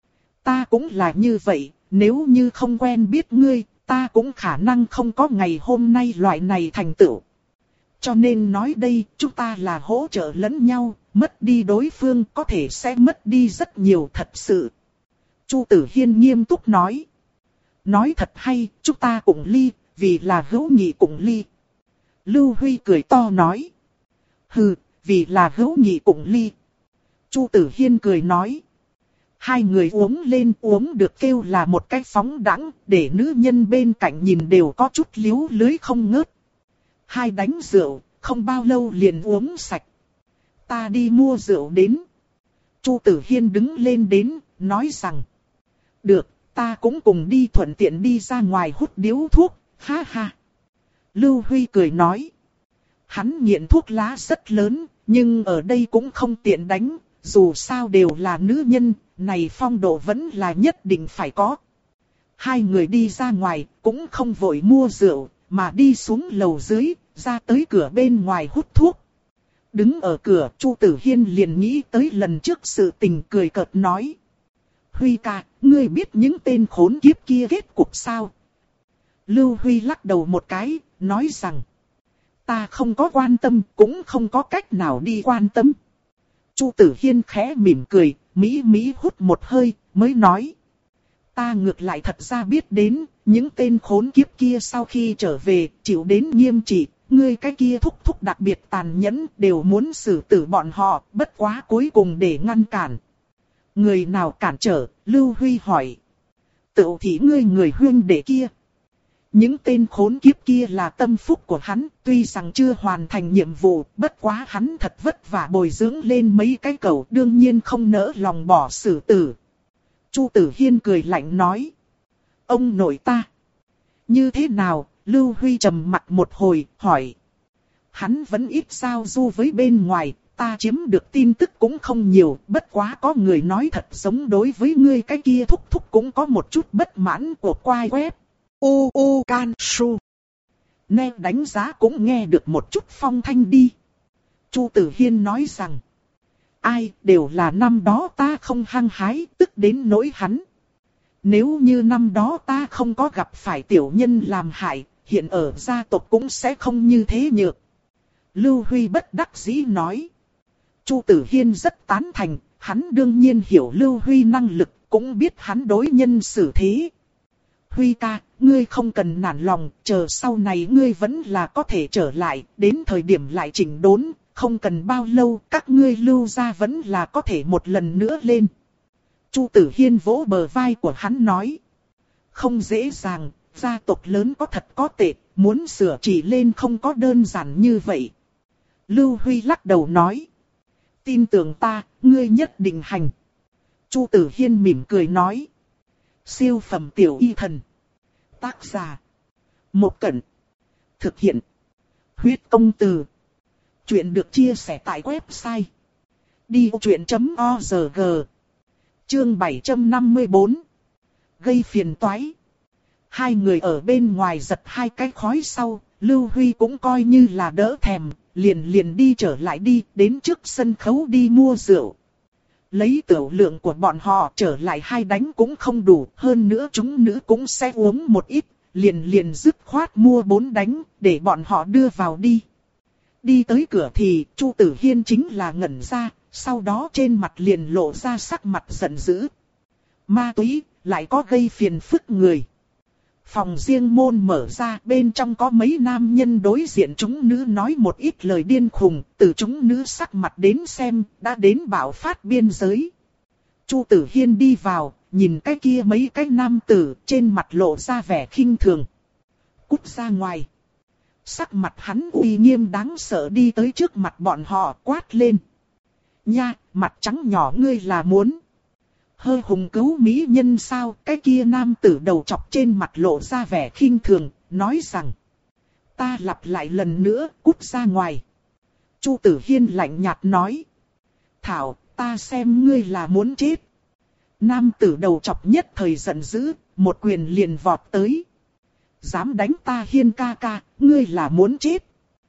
Ta cũng là như vậy, nếu như không quen biết ngươi, ta cũng khả năng không có ngày hôm nay loại này thành tựu. Cho nên nói đây, chúng ta là hỗ trợ lẫn nhau, mất đi đối phương có thể sẽ mất đi rất nhiều thật sự. Chu Tử Hiên nghiêm túc nói. Nói thật hay, chúng ta cùng ly, vì là hữu nghị cùng ly. Lưu Huy cười to nói. Hừ, vì là hữu nghị cùng ly. Chu Tử Hiên cười nói. Hai người uống lên uống được kêu là một cái phóng đãng, để nữ nhân bên cạnh nhìn đều có chút liếu lưới không ngớt. Hai đánh rượu, không bao lâu liền uống sạch. Ta đi mua rượu đến. Chu Tử Hiên đứng lên đến, nói rằng. Được, ta cũng cùng đi thuận tiện đi ra ngoài hút điếu thuốc, ha ha. Lưu Huy cười nói. Hắn nghiện thuốc lá rất lớn, nhưng ở đây cũng không tiện đánh, dù sao đều là nữ nhân, này phong độ vẫn là nhất định phải có. Hai người đi ra ngoài, cũng không vội mua rượu, mà đi xuống lầu dưới, ra tới cửa bên ngoài hút thuốc. Đứng ở cửa, Chu Tử Hiên liền nghĩ tới lần trước sự tình cười cợt nói. Huy ca, ngươi biết những tên khốn kiếp kia kết cục sao? Lưu Huy lắc đầu một cái, nói rằng. Ta không có quan tâm, cũng không có cách nào đi quan tâm. Chu Tử Hiên khẽ mỉm cười, mỹ mỹ hút một hơi, mới nói. Ta ngược lại thật ra biết đến, những tên khốn kiếp kia sau khi trở về, chịu đến nghiêm trị, ngươi cái kia thúc thúc đặc biệt tàn nhẫn, đều muốn xử tử bọn họ, bất quá cuối cùng để ngăn cản. Người nào cản trở, Lưu Huy hỏi. Tự thì ngươi người huynh đệ kia. Những tên khốn kiếp kia là tâm phúc của hắn, tuy rằng chưa hoàn thành nhiệm vụ, bất quá hắn thật vất vả bồi dưỡng lên mấy cái cẩu, đương nhiên không nỡ lòng bỏ xử tử. Chu Tử Hiên cười lạnh nói. Ông nội ta. Như thế nào? Lưu Huy trầm mặt một hồi, hỏi. Hắn vẫn ít giao du với bên ngoài, ta chiếm được tin tức cũng không nhiều, bất quá có người nói thật giống đối với ngươi cái kia thúc thúc cũng có một chút bất mãn của quai web. U U Can Su. Nghe đánh giá cũng nghe được một chút phong thanh đi. Chu Tử Hiên nói rằng. Ai đều là năm đó ta không hăng hái, tức đến nỗi hắn. Nếu như năm đó ta không có gặp phải tiểu nhân làm hại, hiện ở gia tộc cũng sẽ không như thế nhược. Lưu Huy bất đắc dĩ nói. Chu Tử Hiên rất tán thành, hắn đương nhiên hiểu Lưu Huy năng lực, cũng biết hắn đối nhân xử thế. Huy ca, ngươi không cần nản lòng, chờ sau này ngươi vẫn là có thể trở lại, đến thời điểm lại chỉnh đốn, không cần bao lâu, các ngươi Lưu gia vẫn là có thể một lần nữa lên. Chu Tử Hiên vỗ bờ vai của hắn nói. Không dễ dàng, gia tộc lớn có thật có tệ, muốn sửa chỉ lên không có đơn giản như vậy. Lưu Huy lắc đầu nói. Tin tưởng ta, ngươi nhất định hành. Chu Tử Hiên mỉm cười nói. Siêu phẩm tiểu y thần. Tác giả. Một Cẩn. Thực hiện. Huyết công từ. Chuyện được chia sẻ tại website. đi ô chuyện chấm o rờ giê. Chương bảy trăm năm mươi tư. Gây phiền toái. Hai người ở bên ngoài giật hai cái khói sau, Lưu Huy cũng coi như là đỡ thèm, liền liền đi trở lại đi, đến trước sân khấu đi mua rượu. Lấy tiểu lượng của bọn họ trở lại hai đánh cũng không đủ, hơn nữa chúng nữ cũng sẽ uống một ít, liền liền dứt khoát mua bốn đánh, để bọn họ đưa vào đi. Đi tới cửa thì, Chu Tử Hiên chính là ngẩn ra, sau đó trên mặt liền lộ ra sắc mặt giận dữ. Ma túy, lại có gây phiền phức người. Phòng riêng môn mở ra, bên trong có mấy nam nhân đối diện chúng nữ nói một ít lời điên khùng, từ chúng nữ sắc mặt đến xem, đã đến bạo phát biên giới. Chu Tử Hiên đi vào, nhìn cái kia mấy cái nam tử, trên mặt lộ ra vẻ khinh thường. Cút ra ngoài. Sắc mặt hắn uy nghiêm đáng sợ đi tới trước mặt bọn họ quát lên. Nha, mặt trắng nhỏ ngươi là muốn hơi hùng cứu mỹ nhân sao? Cái kia nam tử đầu chọc trên mặt lộ ra vẻ khinh thường, nói rằng. Ta lặp lại lần nữa, cút ra ngoài. Chu Tử Hiên lạnh nhạt nói. Thảo, ta xem ngươi là muốn chết. Nam tử đầu chọc nhất thời giận dữ, một quyền liền vọt tới. Dám đánh ta Hiên ca ca, ngươi là muốn chết.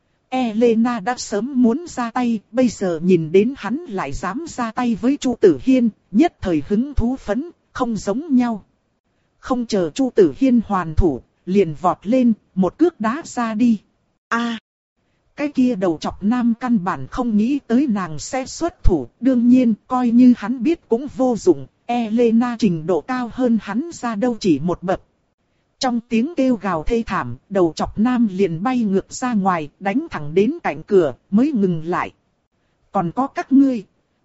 Elena đã sớm muốn ra tay, bây giờ nhìn đến hắn lại dám ra tay với Chu Tử Hiên, nhất thời hứng thú phấn, không giống nhau. Không chờ Chu Tử Hiên hoàn thủ, liền vọt lên, một cước đá ra đi. A, à, cái kia đầu chọc nam căn bản không nghĩ tới nàng sẽ xuất thủ, đương nhiên coi như hắn biết cũng vô dụng, Elena trình độ cao hơn hắn ra đâu chỉ một bậc. Trong tiếng kêu gào thê thảm, đầu chọc nam liền bay ngược ra ngoài, đánh thẳng đến cạnh cửa, mới ngừng lại. Còn có các ngươi,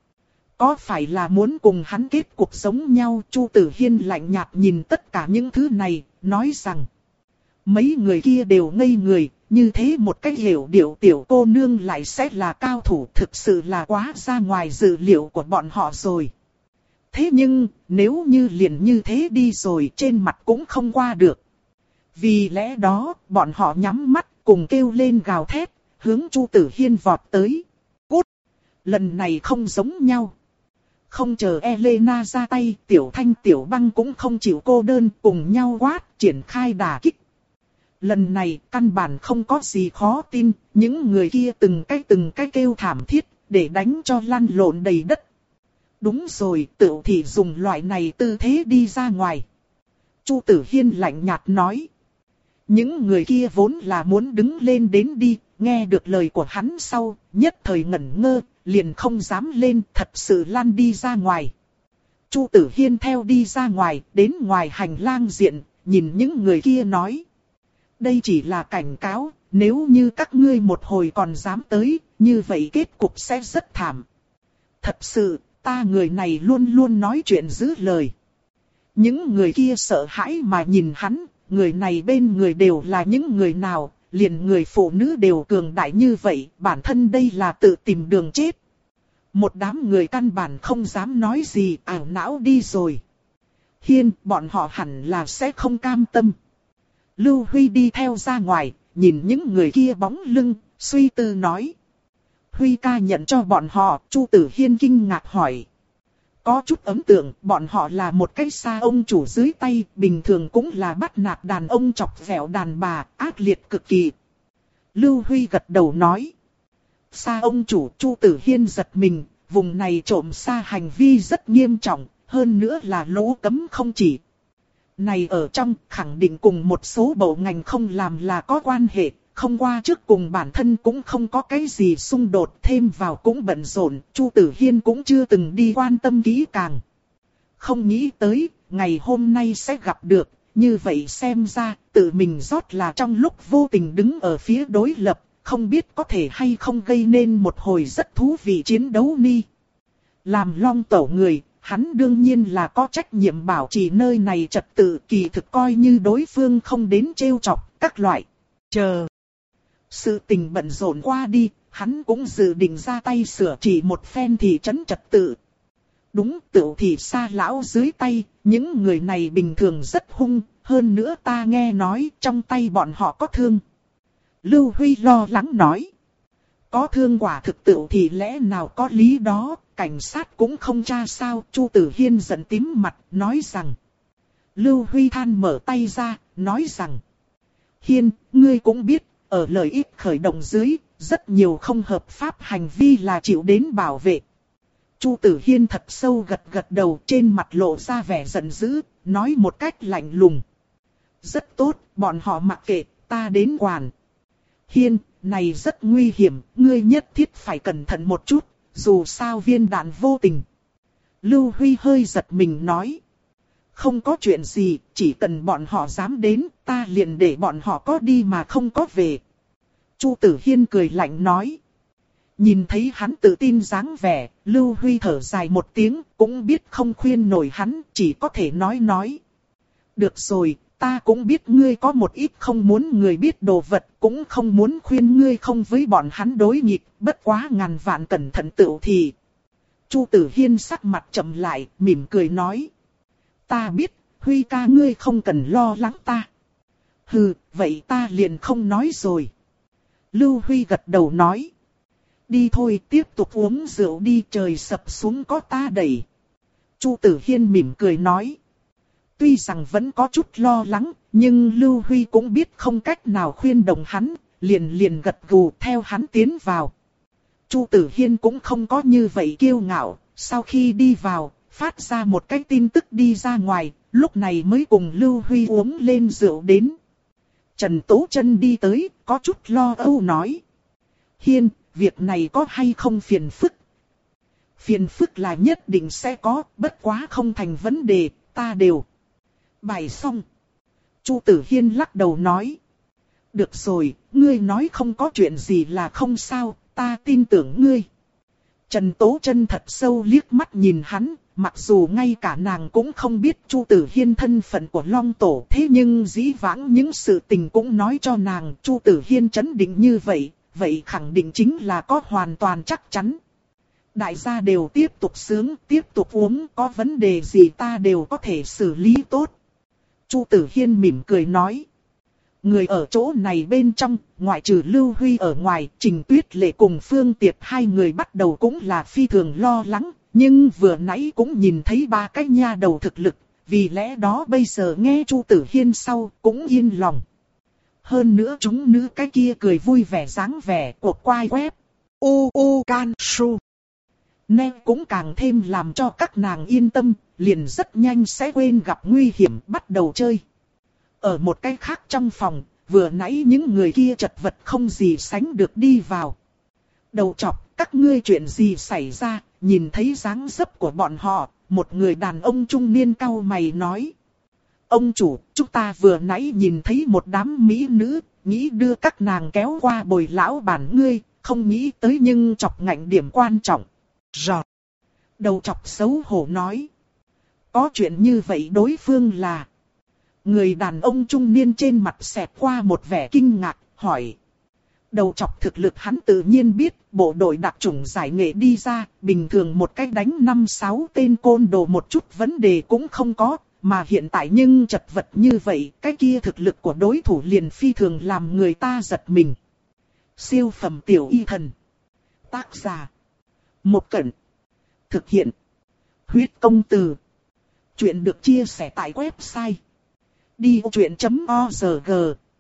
có phải là muốn cùng hắn kết cuộc sống nhau? Chu Tử Hiên lạnh nhạt nhìn tất cả những thứ này, nói rằng. Mấy người kia đều ngây người, như thế một cách hiểu điệu tiểu cô nương lại sẽ là cao thủ, thực sự là quá ra ngoài dự liệu của bọn họ rồi. Thế nhưng, nếu như liền như thế đi rồi trên mặt cũng không qua được. Vì lẽ đó, bọn họ nhắm mắt cùng kêu lên gào thét, hướng Chu Tử Hiên vọt tới. Cút! Lần này không giống nhau. Không chờ Elena ra tay, Tiểu Thanh Tiểu Băng cũng không chịu cô đơn, cùng nhau quát, triển khai đả kích. Lần này, căn bản không có gì khó tin, những người kia từng cái từng cái kêu thảm thiết, để đánh cho lăn lộn đầy đất. Đúng rồi, Tựu Thị dùng loại này tư thế đi ra ngoài. Chu Tử Hiên lạnh nhạt nói. Những người kia vốn là muốn đứng lên đến đi, nghe được lời của hắn sau, nhất thời ngẩn ngơ, liền không dám lên, thật sự lăn đi ra ngoài. Chu Tử Hiên theo đi ra ngoài, đến ngoài hành lang diện, nhìn những người kia nói. Đây chỉ là cảnh cáo, nếu như các ngươi một hồi còn dám tới, như vậy kết cục sẽ rất thảm. Thật sự, ta người này luôn luôn nói chuyện giữ lời. Những người kia sợ hãi mà nhìn hắn, người này bên người đều là những người nào, liền người phụ nữ đều cường đại như vậy, bản thân đây là tự tìm đường chết. Một đám người căn bản không dám nói gì, ảo não đi rồi. Hiên, bọn họ hẳn là sẽ không cam tâm. Lưu Huy đi theo ra ngoài, nhìn những người kia bóng lưng, suy tư nói. Huy ca nhận cho bọn họ, Chu Tử Hiên kinh ngạc hỏi. Có chút ấn tượng, bọn họ là một cái sa ông chủ dưới tay, bình thường cũng là bắt nạt đàn ông chọc ghẹo đàn bà, ác liệt cực kỳ. Lưu Huy gật đầu nói. Sa ông chủ, Chu Tử Hiên giật mình, vùng này trộm sa hành vi rất nghiêm trọng, hơn nữa là lỗ cấm không chỉ. Này ở trong, khẳng định cùng một số bộ ngành không làm là có quan hệ, không qua trước cùng bản thân cũng không có cái gì xung đột, thêm vào cũng bận rộn, Chu Tử Hiên cũng chưa từng đi quan tâm kỹ càng. Không nghĩ tới, ngày hôm nay sẽ gặp được, như vậy xem ra, tự mình rót là trong lúc vô tình đứng ở phía đối lập, không biết có thể hay không gây nên một hồi rất thú vị chiến đấu ni. Làm Long Tổ người, hắn đương nhiên là có trách nhiệm bảo trì nơi này trật tự, kỳ thực coi như đối phương không đến trêu chọc các loại. Chờ sự tình bận rộn qua đi, hắn cũng dự định ra tay sửa trị một phen thị trấn trật tự. Đúng, tựu thị Sa lão dưới tay, những người này bình thường rất hung, hơn nữa ta nghe nói trong tay bọn họ có thương. Lưu Huy lo lắng nói. Có thương quả thực tựu thì lẽ nào có lý đó, cảnh sát cũng không tra sao. Chu Tử Hiên giận tím mặt, nói rằng. Lưu Huy than mở tay ra, nói rằng. Hiên, ngươi cũng biết, ở lợi ích khởi động dưới, rất nhiều không hợp pháp hành vi là chịu đến bảo vệ. Chu Tử Hiên thật sâu gật gật đầu, trên mặt lộ ra vẻ giận dữ, nói một cách lạnh lùng. Rất tốt, bọn họ mặc kệ, ta đến quản. Hiên, này rất nguy hiểm, ngươi nhất thiết phải cẩn thận một chút, dù sao viên đạn vô tình. Lưu Huy hơi giật mình nói. Không có chuyện gì, chỉ cần bọn họ dám đến, ta liền để bọn họ có đi mà không có về. Chu Tử Hiên cười lạnh nói. Nhìn thấy hắn tự tin dáng vẻ, Lưu Huy thở dài một tiếng, cũng biết không khuyên nổi hắn, chỉ có thể nói nói. Được rồi, ta cũng biết ngươi có một ít không muốn người biết đồ vật, cũng không muốn khuyên ngươi không với bọn hắn đối nghịch, bất quá ngàn vạn cẩn thận tựu thì. Chu Tử Hiên sắc mặt trầm lại, mỉm cười nói. Ta biết, Huy ca ngươi không cần lo lắng ta. Hừ, vậy ta liền không nói rồi. Lưu Huy gật đầu nói. Đi thôi, tiếp tục uống rượu đi, trời sập xuống có ta đẩy. Chu Tử Hiên mỉm cười nói. Tuy rằng vẫn có chút lo lắng, nhưng Lưu Huy cũng biết không cách nào khuyên đồng hắn, liền liền gật gù theo hắn tiến vào. Chu Tử Hiên cũng không có như vậy kiêu ngạo, sau khi đi vào, phát ra một cái tin tức đi ra ngoài, lúc này mới cùng Lưu Huy uống lên rượu đến. Trần Tố Chân đi tới, có chút lo âu nói. Hiên, việc này có hay không phiền phức? Phiền phức là nhất định sẽ có, bất quá không thành vấn đề, ta đều. Bài xong. Chu Tử Hiên lắc đầu nói. Được rồi, ngươi nói không có chuyện gì là không sao, ta tin tưởng ngươi. Trần Tố Chân thật sâu liếc mắt nhìn hắn, mặc dù ngay cả nàng cũng không biết Chu Tử Hiên thân phận của Long Tổ, thế nhưng dĩ vãng những sự tình cũng nói cho nàng. Chu Tử Hiên chấn định như vậy, vậy khẳng định chính là có hoàn toàn chắc chắn. Đại gia đều tiếp tục sướng, tiếp tục uống, có vấn đề gì ta đều có thể xử lý tốt. Chu Tử Hiên mỉm cười nói. Người ở chỗ này bên trong, ngoại trừ Lưu Huy ở ngoài, Trình Tuyết Lệ cùng Phương Tiệp hai người bắt đầu cũng là phi thường lo lắng, nhưng vừa nãy cũng nhìn thấy ba cái nha đầu thực lực, vì lẽ đó bây giờ nghe Chu Tử Hiên sau cũng yên lòng. Hơn nữa chúng nữ cái kia cười vui vẻ dáng vẻ của quai web. U U Can Su. Nên cũng càng thêm làm cho các nàng yên tâm, liền rất nhanh sẽ quên gặp nguy hiểm bắt đầu chơi. Ở một cái khác trong phòng, vừa nãy những người kia chật vật không gì sánh được đi vào. Đầu chọc, các ngươi chuyện gì xảy ra, nhìn thấy dáng dấp của bọn họ, một người đàn ông trung niên cau mày nói. Ông chủ, chúng ta vừa nãy nhìn thấy một đám mỹ nữ, nghĩ đưa các nàng kéo qua bồi lão bản ngươi, không nghĩ tới nhưng chọc ngạnh điểm quan trọng. Rọt. Đầu chọc xấu hổ nói. Có chuyện như vậy đối phương là. Người đàn ông trung niên trên mặt xẹt qua một vẻ kinh ngạc, hỏi. Đầu chọc thực lực hắn tự nhiên biết, bộ đội đặc chủng giải nghệ đi ra, bình thường một cách đánh năm sáu tên côn đồ một chút vấn đề cũng không có, mà hiện tại nhưng chật vật như vậy, cái kia thực lực của đối thủ liền phi thường làm người ta giật mình. Siêu phẩm tiểu y thần. Tác giả. Một Cẩn. Thực hiện. Huyết công từ. Chuyện được chia sẻ tại website đi ô chuyện chấm org.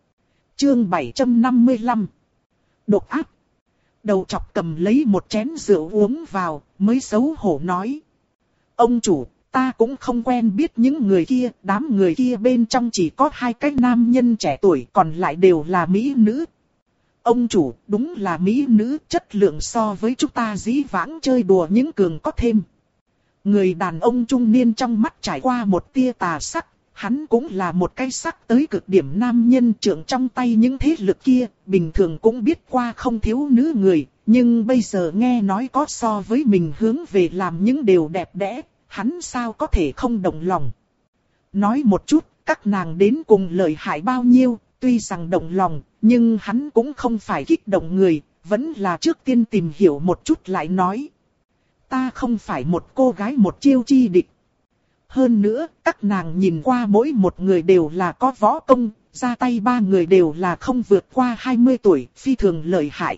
Chương bảy trăm năm mươi lăm. Độc ác. Đầu chọc cầm lấy một chén rượu uống vào, mới xấu hổ nói. Ông chủ, ta cũng không quen biết những người kia, đám người kia bên trong chỉ có hai cái nam nhân trẻ tuổi, còn lại đều là mỹ nữ. Ông chủ, đúng là mỹ nữ, chất lượng so với chúng ta dĩ vãng chơi đùa những cường có thêm. Người đàn ông trung niên trong mắt trải qua một tia tà sắc, hắn cũng là một cái sắc tới cực điểm nam nhân trưởng trong tay những thế lực kia, bình thường cũng biết qua không thiếu nữ người, nhưng bây giờ nghe nói có so với mình hướng về làm những điều đẹp đẽ, hắn sao có thể không động lòng. Nói một chút, các nàng đến cùng lợi hại bao nhiêu, tuy rằng động lòng, nhưng hắn cũng không phải kích động người, vẫn là trước tiên tìm hiểu một chút lại nói. Ta không phải một cô gái một chiêu chi địch. Hơn nữa, các nàng nhìn qua mỗi một người đều là có võ công, ra tay ba người đều là không vượt qua hai mươi tuổi, phi thường lợi hại.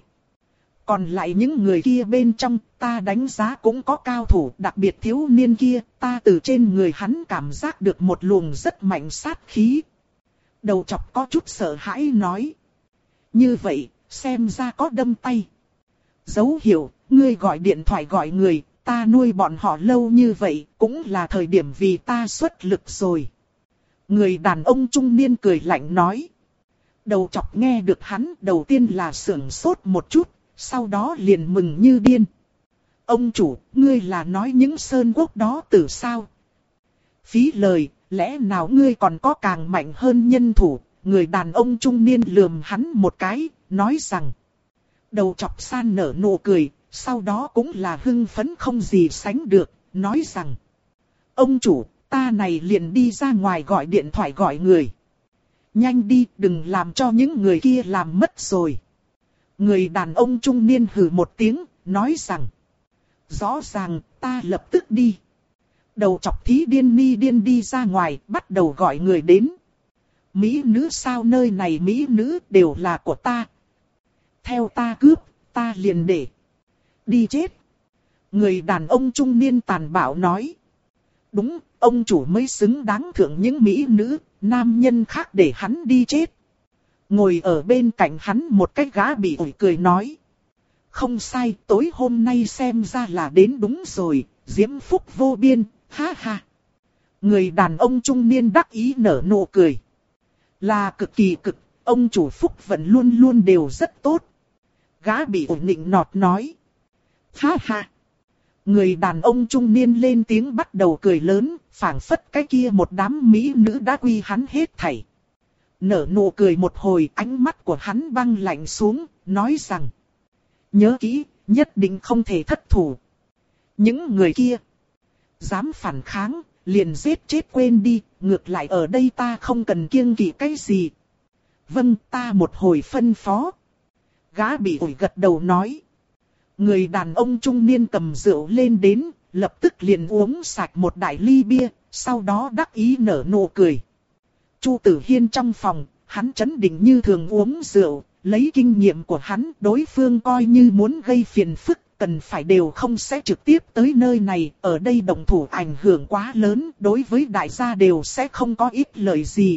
Còn lại những người kia bên trong, ta đánh giá cũng có cao thủ, đặc biệt thiếu niên kia, ta từ trên người hắn cảm giác được một luồng rất mạnh sát khí. Đầu chọc có chút sợ hãi nói. Như vậy, xem ra có đâm tay. Dấu hiệu, ngươi gọi điện thoại gọi người, ta nuôi bọn họ lâu như vậy, cũng là thời điểm vì ta xuất lực rồi. Người đàn ông trung niên cười lạnh nói. Đầu chọc nghe được hắn, đầu tiên là sưởng sốt một chút, sau đó liền mừng như điên. Ông chủ, ngươi là nói những sơn quốc đó từ sao? Phí lời, lẽ nào ngươi còn có càng mạnh hơn nhân thủ? Người đàn ông trung niên lườm hắn một cái, nói rằng. Đầu chọc san nở nụ cười, sau đó cũng là hưng phấn không gì sánh được, nói rằng. Ông chủ, ta này liền đi ra ngoài gọi điện thoại gọi người. Nhanh đi, đừng làm cho những người kia làm mất rồi. Người đàn ông trung niên hừ một tiếng, nói rằng. Rõ ràng, ta lập tức đi. Đầu chọc thí điên ni điên đi ra ngoài, bắt đầu gọi người đến. Mỹ nữ sao, nơi này mỹ nữ đều là của ta. Theo ta cướp, ta liền để. Đi chết. Người đàn ông trung niên tàn bạo nói. Đúng, ông chủ mới xứng đáng thưởng những mỹ nữ, nam nhân khác để hắn đi chết. Ngồi ở bên cạnh hắn một cái gã bị ủi cười nói. Không sai, tối hôm nay xem ra là đến đúng rồi, diễm phúc vô biên, ha ha. Người đàn ông trung niên đắc ý nở nụ cười. Là cực kỳ cực, ông chủ phúc vận luôn luôn đều rất tốt. Gã bị ủi nịnh nọt nói. Ha ha. Người đàn ông trung niên lên tiếng bắt đầu cười lớn, phảng phất cái kia một đám mỹ nữ đã quy hắn hết thảy. Nở nụ cười một hồi, ánh mắt của hắn băng lạnh xuống, nói rằng. Nhớ kỹ, nhất định không thể thất thủ. Những người kia dám phản kháng, liền giết chết quên đi, ngược lại ở đây ta không cần kiêng kỵ cái gì. Vâng, ta một hồi phân phó. Gã bị ủi gật đầu nói. Người đàn ông trung niên cầm rượu lên đến, lập tức liền uống sạch một đại ly bia, sau đó đắc ý nở nụ cười. Chu Tử Hiên trong phòng, hắn trấn định như thường uống rượu, lấy kinh nghiệm của hắn, đối phương coi như muốn gây phiền phức, cần phải đều không sẽ trực tiếp tới nơi này, ở đây động thủ ảnh hưởng quá lớn, đối với đại gia đều sẽ không có ích lợi gì.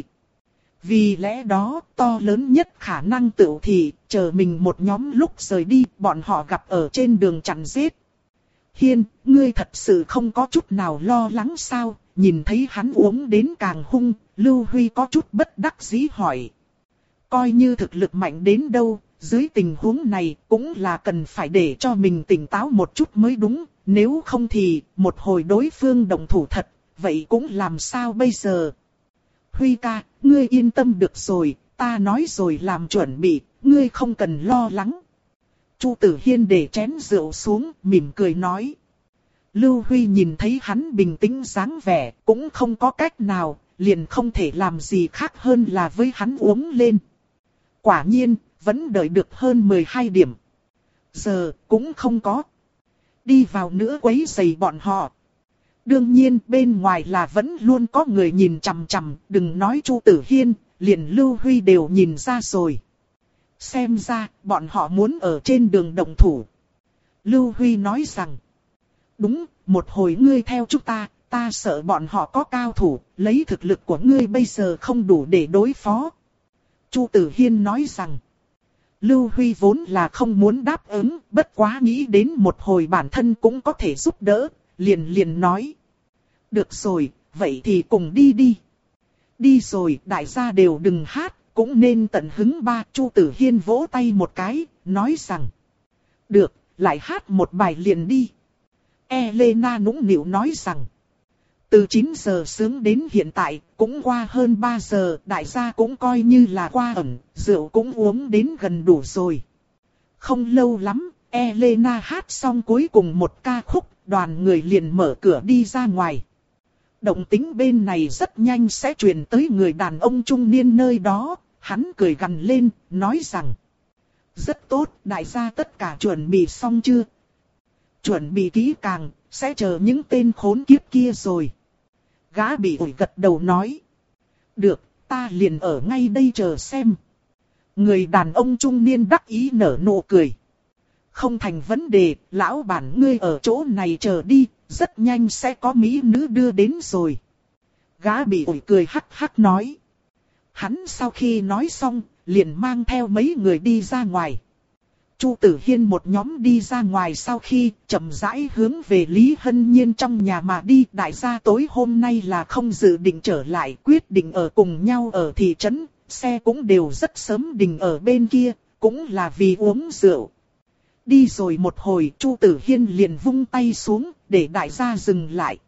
Vì lẽ đó, to lớn nhất khả năng tựu thì, chờ mình một nhóm lúc rời đi, bọn họ gặp ở trên đường chặn giết. Hiên, ngươi thật sự không có chút nào lo lắng sao? Nhìn thấy hắn uống đến càng hung, Lưu Huy có chút bất đắc dĩ hỏi. Coi như thực lực mạnh đến đâu, dưới tình huống này cũng là cần phải để cho mình tỉnh táo một chút mới đúng, nếu không thì một hồi đối phương động thủ thật, vậy cũng làm sao bây giờ? Huy ca, ngươi yên tâm được rồi, ta nói rồi làm chuẩn bị, ngươi không cần lo lắng. Chu Tử Hiên để chén rượu xuống, mỉm cười nói. Lưu Huy nhìn thấy hắn bình tĩnh dáng vẻ, cũng không có cách nào, liền không thể làm gì khác hơn là với hắn uống lên. Quả nhiên, vẫn đợi được hơn mười hai điểm. Giờ, cũng không có. Đi vào nữa quấy rầy bọn họ. Đương nhiên, bên ngoài là vẫn luôn có người nhìn chằm chằm, đừng nói Chu Tử Hiên, liền Lưu Huy đều nhìn ra rồi. Xem ra, bọn họ muốn ở trên đường động thủ. Lưu Huy nói rằng, đúng, một hồi ngươi theo chúng ta, ta sợ bọn họ có cao thủ, lấy thực lực của ngươi bây giờ không đủ để đối phó. Chu Tử Hiên nói rằng, Lưu Huy vốn là không muốn đáp ứng, bất quá nghĩ đến một hồi bản thân cũng có thể giúp đỡ, liền liền nói. Được rồi, vậy thì cùng đi đi. Đi rồi, đại gia đều đừng hát, cũng nên tận hứng ba. Chu Tử Hiên vỗ tay một cái, nói rằng. Được, lại hát một bài liền đi. Elena nũng nịu nói rằng. Từ chín giờ sướng đến hiện tại, cũng qua hơn ba giờ, đại gia cũng coi như là qua ẩn, rượu cũng uống đến gần đủ rồi. Không lâu lắm, Elena hát xong cuối cùng một ca khúc, đoàn người liền mở cửa đi ra ngoài. Động tĩnh bên này rất nhanh sẽ truyền tới người đàn ông trung niên nơi đó, hắn cười gằn lên, nói rằng. Rất tốt, đại gia tất cả chuẩn bị xong chưa? Chuẩn bị kỹ càng, sẽ chờ những tên khốn kiếp kia rồi. Gã bị ủi gật đầu nói. Được, ta liền ở ngay đây chờ xem. Người đàn ông trung niên đắc ý nở nụ cười. Không thành vấn đề, lão bản ngươi ở chỗ này chờ đi, rất nhanh sẽ có mỹ nữ đưa đến rồi. Gã bị ủi cười hắc hắc nói. Hắn sau khi nói xong, liền mang theo mấy người đi ra ngoài. Chu Tử Hiên một nhóm đi ra ngoài sau khi chậm rãi hướng về Lý Hân Nhiên trong nhà mà đi. Đại gia tối hôm nay là không dự định trở lại, quyết định ở cùng nhau ở thị trấn, xe cũng đều rất sớm đình ở bên kia, cũng là vì uống rượu. Đi rồi một hồi, Chu Tử Hiên liền vung tay xuống, để đại gia dừng lại.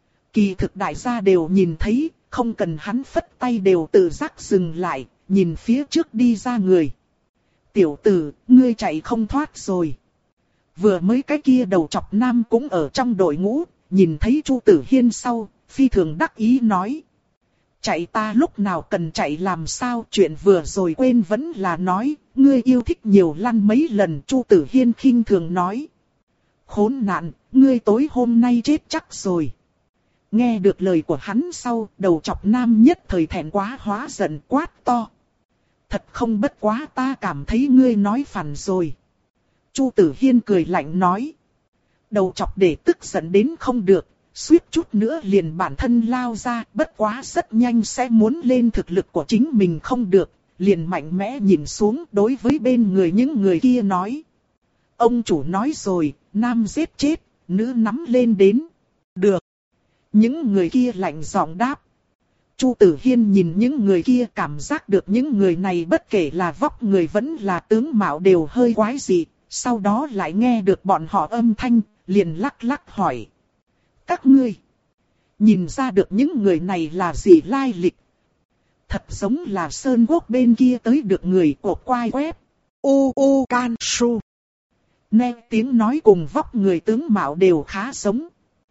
Kỳ thực đại gia đều nhìn thấy, không cần hắn phất tay đều tự giác dừng lại, nhìn phía trước đi ra người. Tiểu tử, ngươi chạy không thoát rồi. Vừa mới cái kia đầu chọc nam cũng ở trong đội ngũ, nhìn thấy Chu Tử Hiên sau, phi thường đắc ý nói. Chạy ta lúc nào cần chạy làm sao, chuyện vừa rồi quên vẫn là nói, ngươi yêu thích nhiều lăn mấy lần. Chu Tử Hiên khinh thường nói. Khốn nạn, ngươi tối hôm nay chết chắc rồi. Nghe được lời của hắn sau, đầu chọc nam nhất thời thẹn quá hóa giận quát to. Thật không bất quá, ta cảm thấy ngươi nói phản rồi. Chu Tử Hiên cười lạnh nói. Đầu chọc để tức giận đến không được, suýt chút nữa liền bản thân lao ra, bất quá rất nhanh sẽ muốn lên thực lực của chính mình không được, liền mạnh mẽ nhìn xuống đối với bên người những người kia nói. Ông chủ nói rồi, nam giết chết, nữ nắm lên đến. Được. Những người kia lạnh giọng đáp. Chu Tử Hiên nhìn những người kia cảm giác được những người này bất kể là vóc người vẫn là tướng mạo đều hơi quái dị, sau đó lại nghe được bọn họ âm thanh, liền lắc lắc hỏi. Các ngươi, nhìn ra được những người này là gì lai lịch? Thật giống là Sơn Quốc bên kia tới được người của quai quét. Ô ô can su. Nghe tiếng nói cùng vóc người tướng mạo đều khá giống.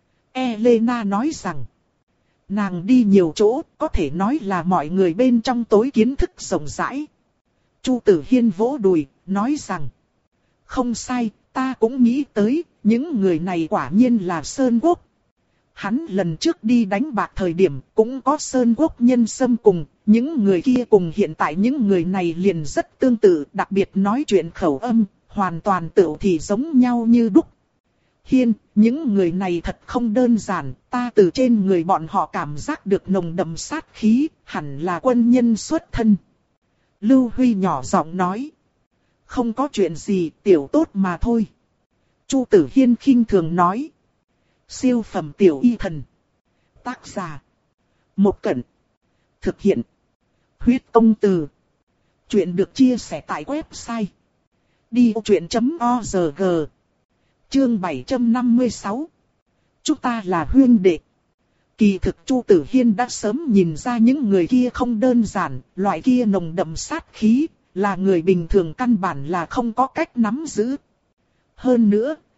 Elena nói rằng. Nàng đi nhiều chỗ, có thể nói là mọi người bên trong tối kiến thức rộng rãi. Chu Tử Hiên vỗ đùi, nói rằng. Không sai, ta cũng nghĩ tới, những người này quả nhiên là Sơn Quốc. Hắn lần trước đi đánh bạc thời điểm cũng có Sơn Quốc nhân xâm cùng, những người kia cùng hiện tại những người này liền rất tương tự, đặc biệt nói chuyện khẩu âm, hoàn toàn tự thì giống nhau như đúc. Hiên, những người này thật không đơn giản, ta từ trên người bọn họ cảm giác được nồng đậm sát khí, hẳn là quân nhân xuất thân. Lưu Huy nhỏ giọng nói. Không có chuyện gì, tiểu tốt mà thôi. Chu Tử Hiên khinh thường nói. Siêu phẩm tiểu y thần. Tác giả. Một Cẩn. Thực hiện. Huyết Công Từ. Chuyện được chia sẻ tại website. đi ô chuyện chấm org. Chương bảy trăm năm mươi sáu. Chúng ta là huynh đệ. Kỳ thực Chu Tử Hiên đã sớm nhìn ra những người kia không đơn giản, loại kia nồng đậm sát khí, là người bình thường căn bản là không có cách nắm giữ. Hơn nữa,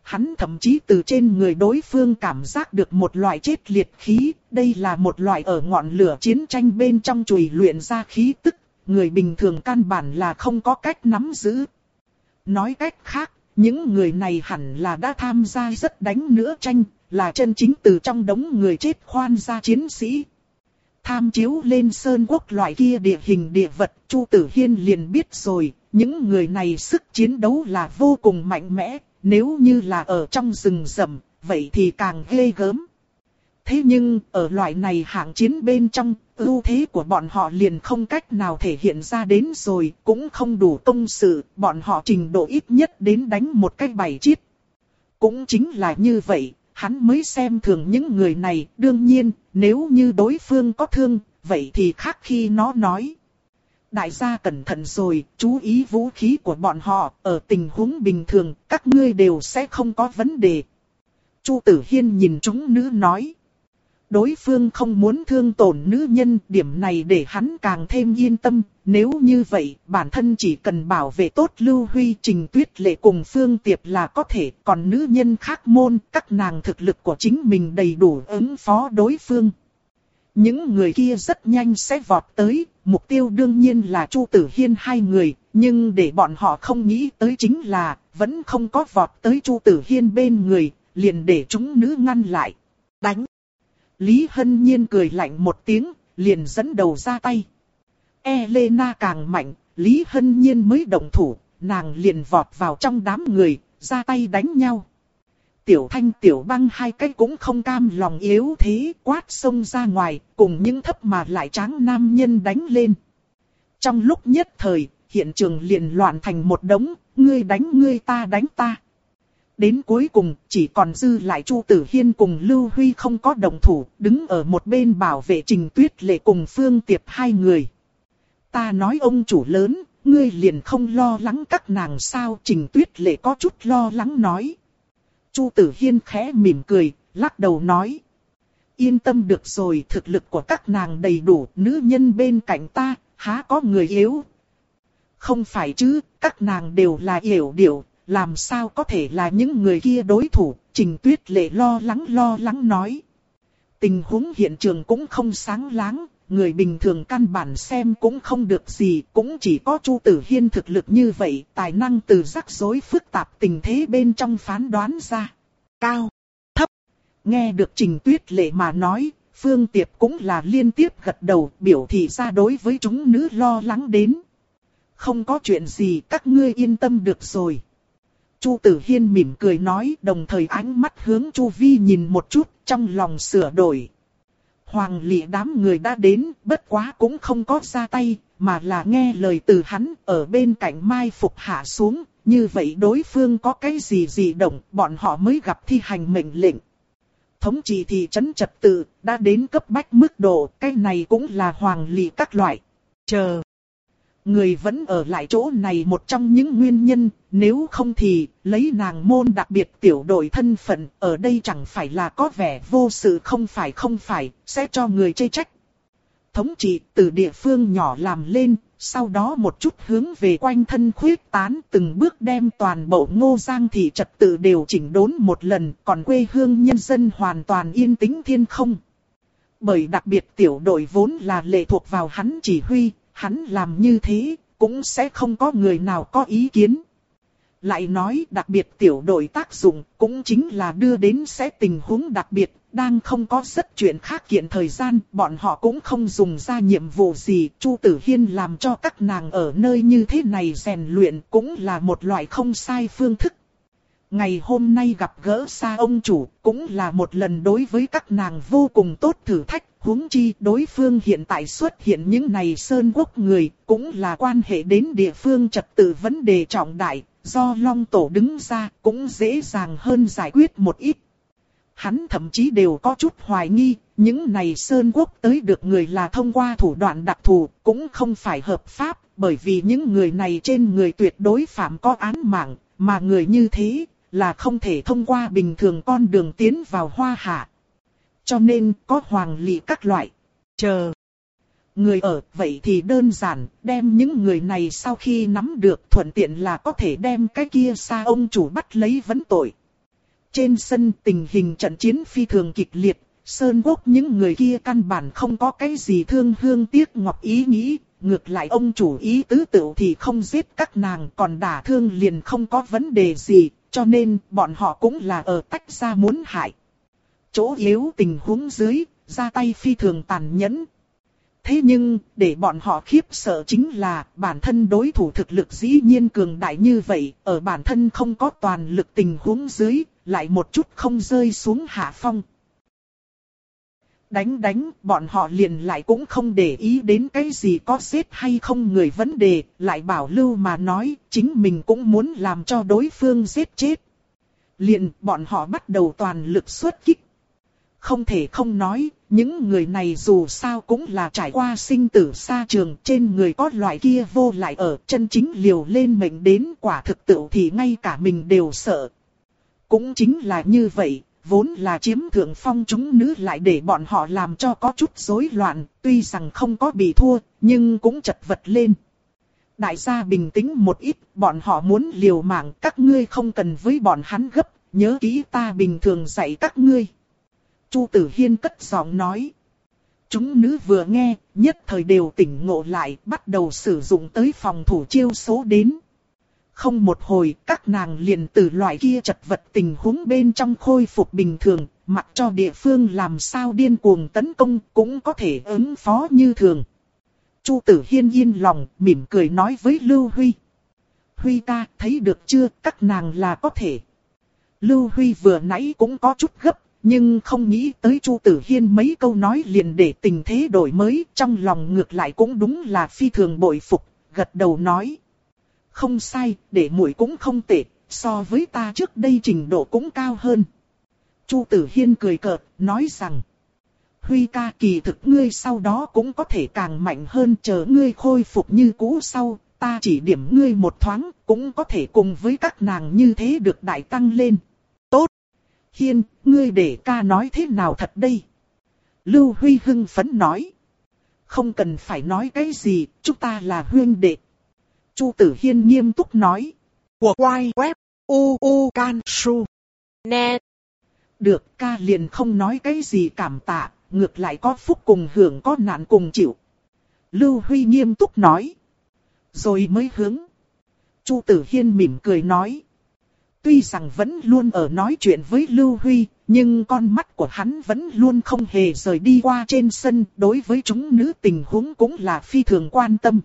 hắn thậm chí từ trên người đối phương cảm giác được một loại chết liệt khí, đây là một loại ở ngọn lửa chiến tranh bên trong chùi luyện ra khí tức, người bình thường căn bản là không có cách nắm giữ. Nói cách khác, những người này hẳn là đã tham gia rất đánh nữa tranh, là chân chính từ trong đống người chết khoan ra chiến sĩ. Tham chiếu lên sơn quốc loại kia địa hình địa vật, Chu Tử Hiên liền biết rồi, những người này sức chiến đấu là vô cùng mạnh mẽ, nếu như là ở trong rừng rậm, vậy thì càng ghê gớm. Thế nhưng, ở loại này hạng chiến bên trong, ưu thế của bọn họ liền không cách nào thể hiện ra đến rồi, cũng không đủ công sự, bọn họ trình độ ít nhất đến đánh một cái bảy chiết. Cũng chính là như vậy, hắn mới xem thường những người này, đương nhiên, nếu như đối phương có thương, vậy thì khác khi nó nói. Đại gia cẩn thận rồi, chú ý vũ khí của bọn họ, ở tình huống bình thường, các ngươi đều sẽ không có vấn đề. Chu Tử Hiên nhìn chúng nữ nói. Đối phương không muốn thương tổn nữ nhân, điểm này để hắn càng thêm yên tâm. Nếu như vậy, bản thân chỉ cần bảo vệ tốt Lưu Huy, Trình Tuyết Lệ cùng Phương Tiệp là có thể. Còn nữ nhân khác môn, các nàng thực lực của chính mình đầy đủ ứng phó đối phương. Những người kia rất nhanh sẽ vọt tới, mục tiêu đương nhiên là Chu Tử Hiên hai người. Nhưng để bọn họ không nghĩ tới chính là, vẫn không có vọt tới Chu Tử Hiên bên người, liền để chúng nữ ngăn lại. Đánh! Lý Hân Nhiên cười lạnh một tiếng, liền dẫn đầu ra tay. Elena càng mạnh, Lý Hân Nhiên mới động thủ, nàng liền vọt vào trong đám người, ra tay đánh nhau. Tiểu Thanh Tiểu Băng hai cái cũng không cam lòng yếu thế, quát xông ra ngoài, cùng những thấp mà lại tráng nam nhân đánh lên. Trong lúc nhất thời, hiện trường liền loạn thành một đống, ngươi đánh ngươi ta đánh ta. Đến cuối cùng, chỉ còn dư lại Chu Tử Hiên cùng Lưu Huy không có động thủ, đứng ở một bên bảo vệ Trình Tuyết Lệ cùng Phương Tiệp hai người. Ta nói ông chủ lớn, ngươi liền không lo lắng các nàng sao? Trình Tuyết Lệ có chút lo lắng nói. Chu Tử Hiên khẽ mỉm cười, lắc đầu nói. Yên tâm được rồi, thực lực của các nàng đầy đủ, nữ nhân bên cạnh ta, há có người yếu. Không phải chứ, các nàng đều là yểu điệu. Làm sao có thể là những người kia đối thủ, Trình Tuyết Lệ lo lắng lo lắng nói. Tình huống hiện trường cũng không sáng láng, người bình thường căn bản xem cũng không được gì, cũng chỉ có Chu Tử Hiên thực lực như vậy, tài năng từ rắc rối phức tạp tình thế bên trong phán đoán ra. Cao, thấp, nghe được Trình Tuyết Lệ mà nói, Phương Tiệp cũng là liên tiếp gật đầu, biểu thị ra đối với chúng nữ lo lắng đến. Không có chuyện gì, các ngươi yên tâm được rồi. Chu Tử Hiên mỉm cười nói, đồng thời ánh mắt hướng Chu Vi nhìn một chút, trong lòng sửa đổi. Hoàng Lị đám người đã đến, bất quá cũng không có ra tay, mà là nghe lời từ hắn, ở bên cạnh mai phục hạ xuống, như vậy đối phương có cái gì gì động, bọn họ mới gặp thi hành mệnh lệnh. Thống trị thị trấn trật tự, đã đến cấp bách mức độ, cái này cũng là Hoàng Lị các loại. Chờ! Người vẫn ở lại chỗ này một trong những nguyên nhân, nếu không thì, lấy nàng môn đặc biệt tiểu đội thân phận, ở đây chẳng phải là có vẻ vô sự không phải không phải, sẽ cho người chê trách. Thống trị từ địa phương nhỏ làm lên, sau đó một chút hướng về quanh thân khuyết tán, từng bước đem toàn bộ Ngô Giang thị trật tự đều chỉnh đốn một lần, còn quê hương nhân dân hoàn toàn yên tĩnh thiên không. Bởi đặc biệt tiểu đội vốn là lệ thuộc vào hắn chỉ huy. Hắn làm như thế, cũng sẽ không có người nào có ý kiến. Lại nói đặc biệt tiểu đội tác dụng, cũng chính là đưa đến sẽ tình huống đặc biệt, đang không có rất chuyện khác kiện thời gian, bọn họ cũng không dùng ra nhiệm vụ gì. Chu Tử Hiên làm cho các nàng ở nơi như thế này rèn luyện, cũng là một loại không sai phương thức. Ngày hôm nay gặp gỡ Sa ông chủ, cũng là một lần đối với các nàng vô cùng tốt thử thách. Huống chi đối phương hiện tại xuất hiện những này sơn quốc người, cũng là quan hệ đến địa phương trật tự vấn đề trọng đại, do Long Tổ đứng ra cũng dễ dàng hơn giải quyết một ít. Hắn thậm chí đều có chút hoài nghi, những này sơn quốc tới được người là thông qua thủ đoạn đặc thù, cũng không phải hợp pháp, bởi vì những người này trên người tuyệt đối phạm có án mạng, mà người như thế là không thể thông qua bình thường con đường tiến vào Hoa Hạ. Cho nên có Hoàng Lị các loại. Chờ. Người ở vậy thì đơn giản, đem những người này sau khi nắm được thuận tiện là có thể đem cái kia Sa ông chủ bắt lấy vấn tội. Trên sân tình hình trận chiến phi thường kịch liệt, Sơn Quốc những người kia căn bản không có cái gì thương hương tiếc ngọc ý nghĩ, ngược lại ông chủ ý tứ tựu thì không giết các nàng, còn đả thương liền không có vấn đề gì, cho nên bọn họ cũng là ở tách ra muốn hại. Chỗ yếu tình huống dưới, ra tay phi thường tàn nhẫn. Thế nhưng, để bọn họ khiếp sợ chính là bản thân đối thủ thực lực dĩ nhiên cường đại như vậy, ở bản thân không có toàn lực tình huống dưới, lại một chút không rơi xuống hạ phong. Đánh đánh, bọn họ liền lại cũng không để ý đến cái gì có giết hay không người vấn đề, lại bảo lưu mà nói, chính mình cũng muốn làm cho đối phương giết chết. Liền, bọn họ bắt đầu toàn lực xuất kích. Không thể không nói, những người này dù sao cũng là trải qua sinh tử xa trường, trên người có loại kia vô lại ở, chân chính liều lên mệnh đến quả thực tự thì ngay cả mình đều sợ. Cũng chính là như vậy, vốn là chiếm thượng phong chúng nữ lại để bọn họ làm cho có chút rối loạn, tuy rằng không có bị thua, nhưng cũng chật vật lên. Đại gia bình tĩnh một ít, bọn họ muốn liều mạng, các ngươi không cần với bọn hắn gấp, nhớ kỹ ta bình thường dạy các ngươi. Chu Tử Hiên cất giọng nói. Chúng nữ vừa nghe, nhất thời đều tỉnh ngộ lại, bắt đầu sử dụng tới phòng thủ chiêu số đến. Không một hồi, các nàng liền từ loại kia chật vật tình huống bên trong khôi phục bình thường, mặc cho địa phương làm sao điên cuồng tấn công, cũng có thể ứng phó như thường. Chu Tử Hiên yên lòng, mỉm cười nói với Lưu Huy. Huy ca, thấy được chưa, các nàng là có thể. Lưu Huy vừa nãy cũng có chút gấp. Nhưng không nghĩ tới Chu Tử Hiên mấy câu nói liền để tình thế đổi mới, trong lòng ngược lại cũng đúng là phi thường bội phục, gật đầu nói. Không sai, để muội cũng không tệ, so với ta trước đây trình độ cũng cao hơn. Chu Tử Hiên cười cợt, nói rằng. Huy ca, kỳ thực ngươi sau đó cũng có thể càng mạnh hơn, chờ ngươi khôi phục như cũ sau, ta chỉ điểm ngươi một thoáng, cũng có thể cùng với các nàng như thế được đại tăng lên. Tốt! Hiên, ngươi để ca nói thế nào thật đây? Lưu Huy hưng phấn nói. Không cần phải nói cái gì, chúng ta là huynh đệ. Chu Tử Hiên nghiêm túc nói. Của quay web, u u can su, net. Được, ca liền không nói cái gì cảm tạ, ngược lại có phúc cùng hưởng có nạn cùng chịu. Lưu Huy nghiêm túc nói. Rồi mới hướng. Chu Tử Hiên mỉm cười nói. Tuy rằng vẫn luôn ở nói chuyện với Lưu Huy, nhưng con mắt của hắn vẫn luôn không hề rời đi qua trên sân, đối với chúng nữ tình huống cũng là phi thường quan tâm.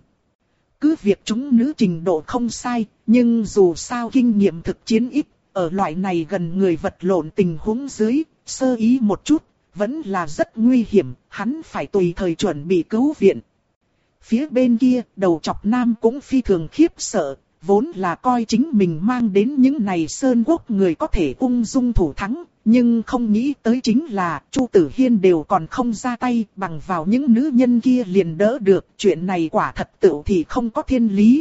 Cứ việc chúng nữ trình độ không sai, nhưng dù sao kinh nghiệm thực chiến ít, ở loại này gần người vật lộn tình huống dưới, sơ ý một chút, vẫn là rất nguy hiểm, hắn phải tùy thời chuẩn bị cứu viện. Phía bên kia, đầu chọc nam cũng phi thường khiếp sợ. Vốn là coi chính mình mang đến những này Sơn Quốc người có thể ung dung thủ thắng, nhưng không nghĩ tới chính là Chu Tử Hiên đều còn không ra tay, bằng vào những nữ nhân kia liền đỡ được, chuyện này quả thật tựu thì không có thiên lý.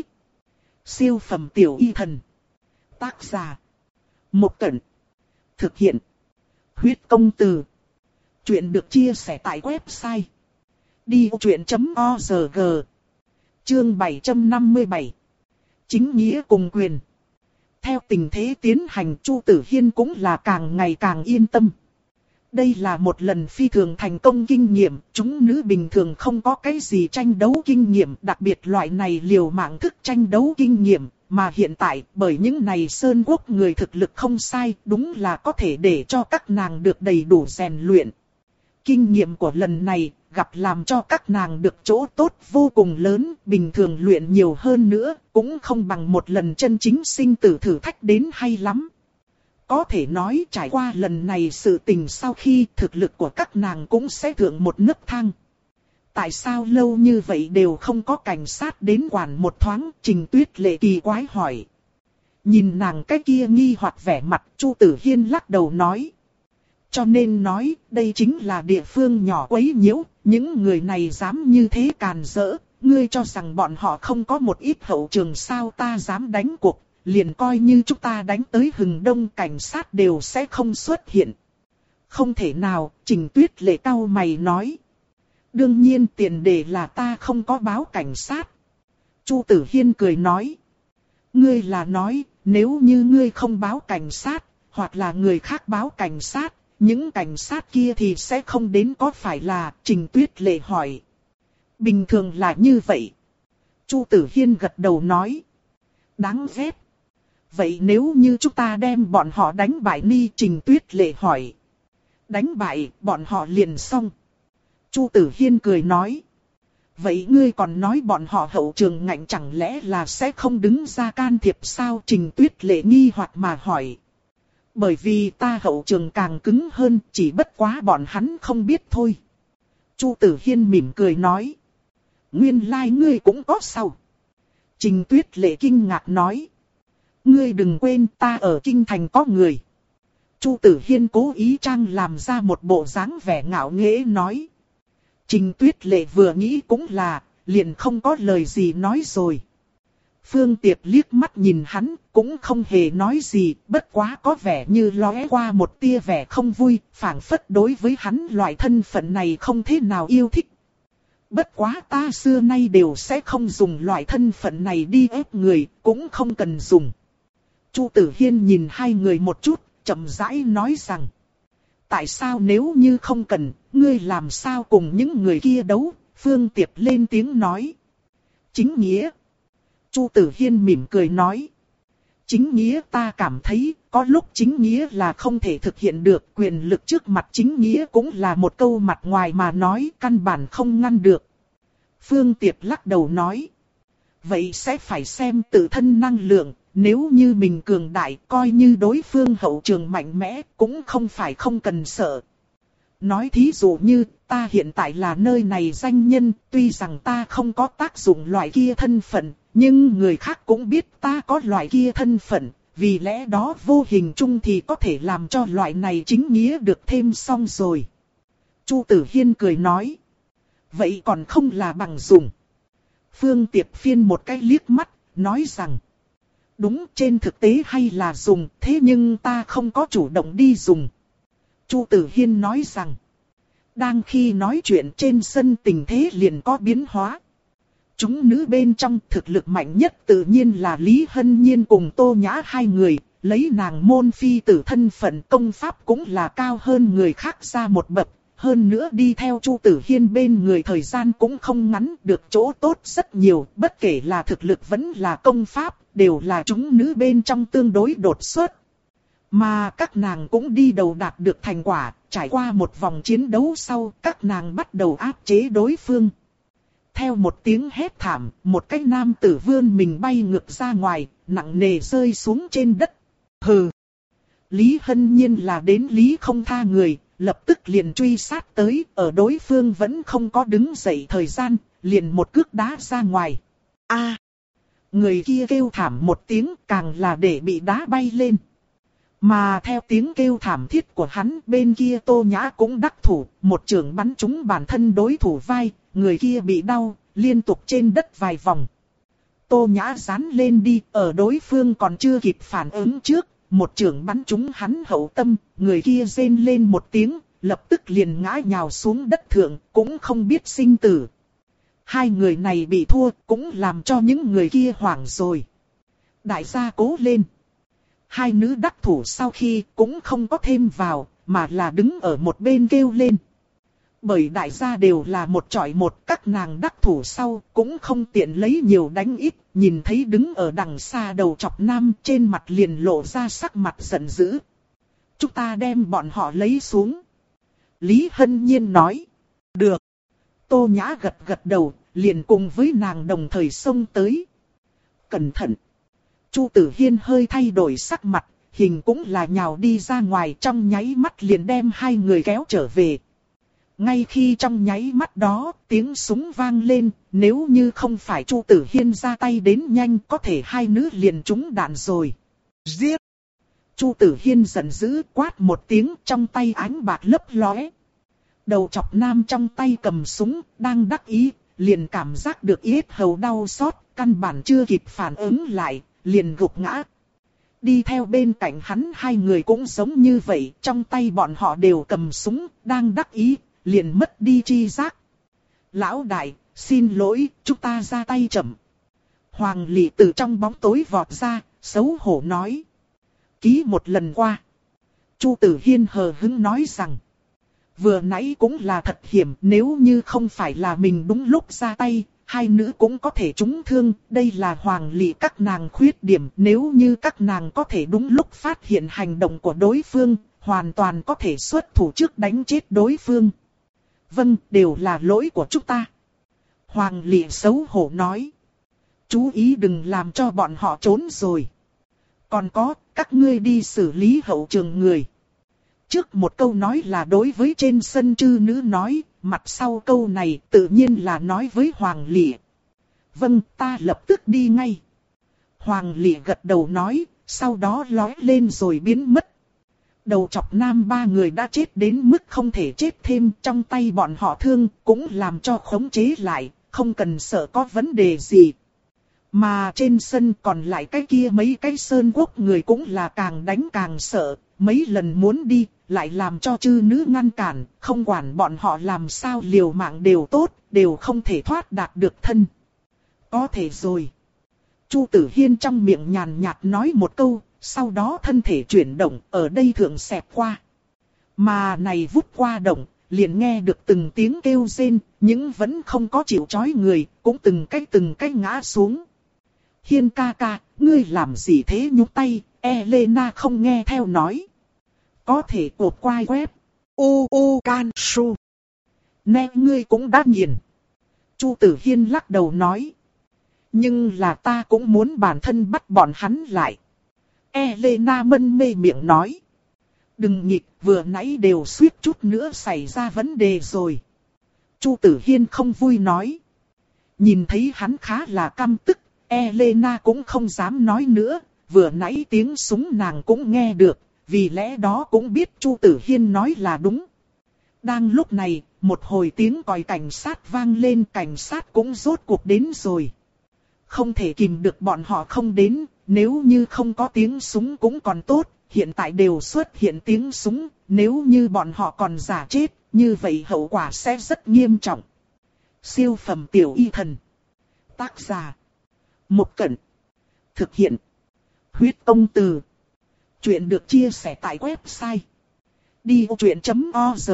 Siêu phẩm tiểu y thần. Tác giả. Một Cẩn. Thực hiện. Huyết công từ. Chuyện được chia sẻ tại website. đi ô chuyện chấm org. Chương bảy trăm năm mươi bảy. Chính nghĩa cùng quyền. Theo tình thế tiến hành, Chu Tử Hiên cũng là càng ngày càng yên tâm. Đây là một lần phi thường thành công kinh nghiệm, chúng nữ bình thường không có cái gì tranh đấu kinh nghiệm, đặc biệt loại này liều mạng thức tranh đấu kinh nghiệm, mà hiện tại bởi những này Sơn Quốc người thực lực không sai, đúng là có thể để cho các nàng được đầy đủ rèn luyện. Kinh nghiệm của lần này gặp làm cho các nàng được chỗ tốt vô cùng lớn, bình thường luyện nhiều hơn nữa, cũng không bằng một lần chân chính sinh tử thử thách đến hay lắm. Có thể nói trải qua lần này sự tình sau khi thực lực của các nàng cũng sẽ thượng một nấc thang. Tại sao lâu như vậy đều không có cảnh sát đến quản một thoáng? Trình Tuyết Lệ kỳ quái hỏi. Nhìn nàng cái kia nghi hoặc vẻ mặt, Chu Tử Hiên lắc đầu nói. Cho nên nói, đây chính là địa phương nhỏ quấy nhiễu, những người này dám như thế càn rỡ, ngươi cho rằng bọn họ không có một ít hậu trường sao ta dám đánh cuộc, liền coi như chúng ta đánh tới Hừng Đông cảnh sát đều sẽ không xuất hiện. Không thể nào, Trình Tuyết Lệ cau mày nói. Đương nhiên tiền đề là ta không có báo cảnh sát. Chu Tử Hiên cười nói. Ngươi là nói, nếu như ngươi không báo cảnh sát, hoặc là người khác báo cảnh sát, những cảnh sát kia thì sẽ không đến có phải là, Trình Tuyết Lệ hỏi. Bình thường là như vậy. Chu Tử Hiên gật đầu nói. Đáng ghét. Vậy nếu như chúng ta đem bọn họ đánh bại ni, Trình Tuyết Lệ hỏi. Đánh bại, bọn họ liền xong. Chu Tử Hiên cười nói. Vậy ngươi còn nói bọn họ hậu trường ngạnh chẳng lẽ là sẽ không đứng ra can thiệp sao? Trình Tuyết Lệ nghi hoặc mà hỏi. Bởi vì ta hậu trường càng cứng hơn, chỉ bất quá bọn hắn không biết thôi. Chu Tử Hiên mỉm cười nói. Nguyên lai like ngươi cũng có sao? Trình Tuyết Lệ kinh ngạc nói. Ngươi đừng quên ta ở Kinh Thành có người. Chu Tử Hiên cố ý trang làm ra một bộ dáng vẻ ngạo nghễ nói. Trình Tuyết Lệ vừa nghĩ cũng là, liền không có lời gì nói rồi. Phương Tiệp liếc mắt nhìn hắn, cũng không hề nói gì, bất quá có vẻ như lóe qua một tia vẻ không vui, phảng phất đối với hắn loại thân phận này không thế nào yêu thích. Bất quá ta xưa nay đều sẽ không dùng loại thân phận này đi ép người, cũng không cần dùng. Chu Tử Hiên nhìn hai người một chút, chậm rãi nói rằng. Tại sao nếu như không cần, ngươi làm sao cùng những người kia đấu? Phương Tiệp lên tiếng nói. Chính nghĩa. Chu Tử Hiên mỉm cười nói. Chính nghĩa ta cảm thấy, có lúc chính nghĩa là không thể thực hiện được. Quyền lực trước mặt chính nghĩa cũng là một câu mặt ngoài mà nói, căn bản không ngăn được. Phương Tiệp lắc đầu nói. Vậy sẽ phải xem tự thân năng lượng. Nếu như mình cường đại, coi như đối phương hậu trường mạnh mẽ, cũng không phải không cần sợ. Nói thí dụ như, ta hiện tại là nơi này danh nhân, tuy rằng ta không có tác dụng loại kia thân phận, nhưng người khác cũng biết ta có loại kia thân phận, vì lẽ đó vô hình chung thì có thể làm cho loại này chính nghĩa được thêm xong rồi. Chu Tử Hiên cười nói. Vậy còn không là bằng dùng. Phương Tiệp phiên một cái liếc mắt, nói rằng. Đúng, trên thực tế hay là dùng, thế nhưng ta không có chủ động đi dùng. Chu Tử Hiên nói rằng. Đang khi nói chuyện trên sân tình thế liền có biến hóa. Chúng nữ bên trong thực lực mạnh nhất tự nhiên là Lý Hân Nhiên cùng Tô Nhã hai người, lấy nàng môn phi tử thân phận công pháp cũng là cao hơn người khác ra một bậc. Hơn nữa đi theo Chu Tử Hiên bên người thời gian cũng không ngắn, được chỗ tốt rất nhiều, bất kể là thực lực vẫn là công pháp, đều là chúng nữ bên trong tương đối đột xuất. Mà các nàng cũng đi đầu đạt được thành quả, trải qua một vòng chiến đấu sau, các nàng bắt đầu áp chế đối phương. Theo một tiếng hét thảm, một cái nam tử vươn mình bay ngược ra ngoài, nặng nề rơi xuống trên đất. Hừ! Lý Hân Nhiên là đến Lý không tha người. Lập tức liền truy sát tới, ở đối phương vẫn không có đứng dậy thời gian, liền một cước đá ra ngoài. A! Người kia kêu thảm một tiếng, càng là để bị đá bay lên. Mà theo tiếng kêu thảm thiết của hắn, bên kia Tô Nhã cũng đắc thủ, một chưởng bắn trúng bản thân đối thủ vai, người kia bị đau, liên tục trên đất vài vòng. Tô Nhã dán lên đi, ở đối phương còn chưa kịp phản ứng trước. Một chưởng bắn trúng hắn hậu tâm, người kia rên lên một tiếng, lập tức liền ngã nhào xuống đất thượng, cũng không biết sinh tử. Hai người này bị thua, cũng làm cho những người kia hoảng rồi. Đại gia cố lên. Hai nữ đắc thủ sau khi cũng không có thêm vào, mà là đứng ở một bên kêu lên. Bởi đại gia đều là một chọi một, các nàng đắc thủ sau cũng không tiện lấy nhiều đánh ít, nhìn thấy đứng ở đằng xa đầu chọc nam trên mặt liền lộ ra sắc mặt giận dữ. Chúng ta đem bọn họ lấy xuống. Lý Hân Nhiên nói. Được. Tô Nhã gật gật đầu, liền cùng với nàng đồng thời xông tới. Cẩn thận. Chu Tử Hiên hơi thay đổi sắc mặt, hình cũng là nhào đi ra ngoài, trong nháy mắt liền đem hai người kéo trở về. Ngay khi trong nháy mắt đó, tiếng súng vang lên, nếu như không phải Chu Tử Hiên ra tay đến nhanh, có thể hai nữ liền trúng đạn rồi. Giết! Chu Tử Hiên giận dữ quát một tiếng, trong tay ánh bạc lấp lóe. Đầu chọc nam trong tay cầm súng, đang đắc ý, liền cảm giác được yết hầu đau xót, căn bản chưa kịp phản ứng lại, liền gục ngã. Đi theo bên cạnh hắn hai người cũng giống như vậy, trong tay bọn họ đều cầm súng, đang đắc ý, liền mất đi chi giác. Lão đại, xin lỗi, chúng ta ra tay chậm. Hoàng Lị từ trong bóng tối vọt ra, xấu hổ nói. Ký một lần qua. Chu Tử Hiên hờ hững nói rằng, vừa nãy cũng là thật hiểm, nếu như không phải là mình đúng lúc ra tay, hai nữ cũng có thể trúng thương, đây là hoàng lị các nàng khuyết điểm, nếu như các nàng có thể đúng lúc phát hiện hành động của đối phương, hoàn toàn có thể xuất thủ trước đánh chết đối phương. Vâng, đều là lỗi của chúng ta. Hoàng lị xấu hổ nói. Chú ý đừng làm cho bọn họ trốn rồi. Còn có, các ngươi đi xử lý hậu trường người. Trước một câu nói là đối với trên sân chư nữ nói, mặt sau câu này tự nhiên là nói với Hoàng Lị. Vâng, ta lập tức đi ngay. Hoàng Lị gật đầu nói, sau đó lói lên rồi biến mất. Đầu chọc nam ba người đã chết đến mức không thể chết thêm, trong tay bọn họ thương cũng làm cho khống chế lại, không cần sợ có vấn đề gì. Mà trên sân còn lại cái kia mấy cái sơn quốc người cũng là càng đánh càng sợ, mấy lần muốn đi, lại làm cho chư nữ ngăn cản, không quản bọn họ làm sao liều mạng đều tốt, đều không thể thoát đạt được thân. Có thể rồi. Chu Tử Hiên trong miệng nhàn nhạt nói một câu, sau đó thân thể chuyển động, ở đây thượng xẹp qua. Mà này vút qua động, liền nghe được từng tiếng kêu rên, nhưng vẫn không có chịu trói người, cũng từng cách từng cách ngã xuống. Hiên ca ca, ngươi làm gì thế nhúc tay, Elena không nghe theo nói. Có thể cột quai web. U U can su. Nè ngươi cũng đã nghiền. Chu Tử Hiên lắc đầu nói. Nhưng là ta cũng muốn bản thân bắt bọn hắn lại. Elena mân mê miệng nói. Đừng nghịch, vừa nãy đều suýt chút nữa xảy ra vấn đề rồi. Chu Tử Hiên không vui nói. Nhìn thấy hắn khá là căm tức, Elena cũng không dám nói nữa. Vừa nãy tiếng súng nàng cũng nghe được, vì lẽ đó cũng biết Chu Tử Hiên nói là đúng. Đang lúc này, một hồi tiếng còi cảnh sát vang lên, cảnh sát cũng rốt cuộc đến rồi. Không thể kìm được bọn họ không đến, nếu như không có tiếng súng cũng còn tốt, hiện tại đều xuất hiện tiếng súng, nếu như bọn họ còn giả chết, như vậy hậu quả sẽ rất nghiêm trọng. Siêu phẩm tiểu y thần. Tác giả. Một Cẩn. Thực hiện. Huyết Tông Từ. Chuyện được chia sẻ tại website đi ô chuyện chấm org.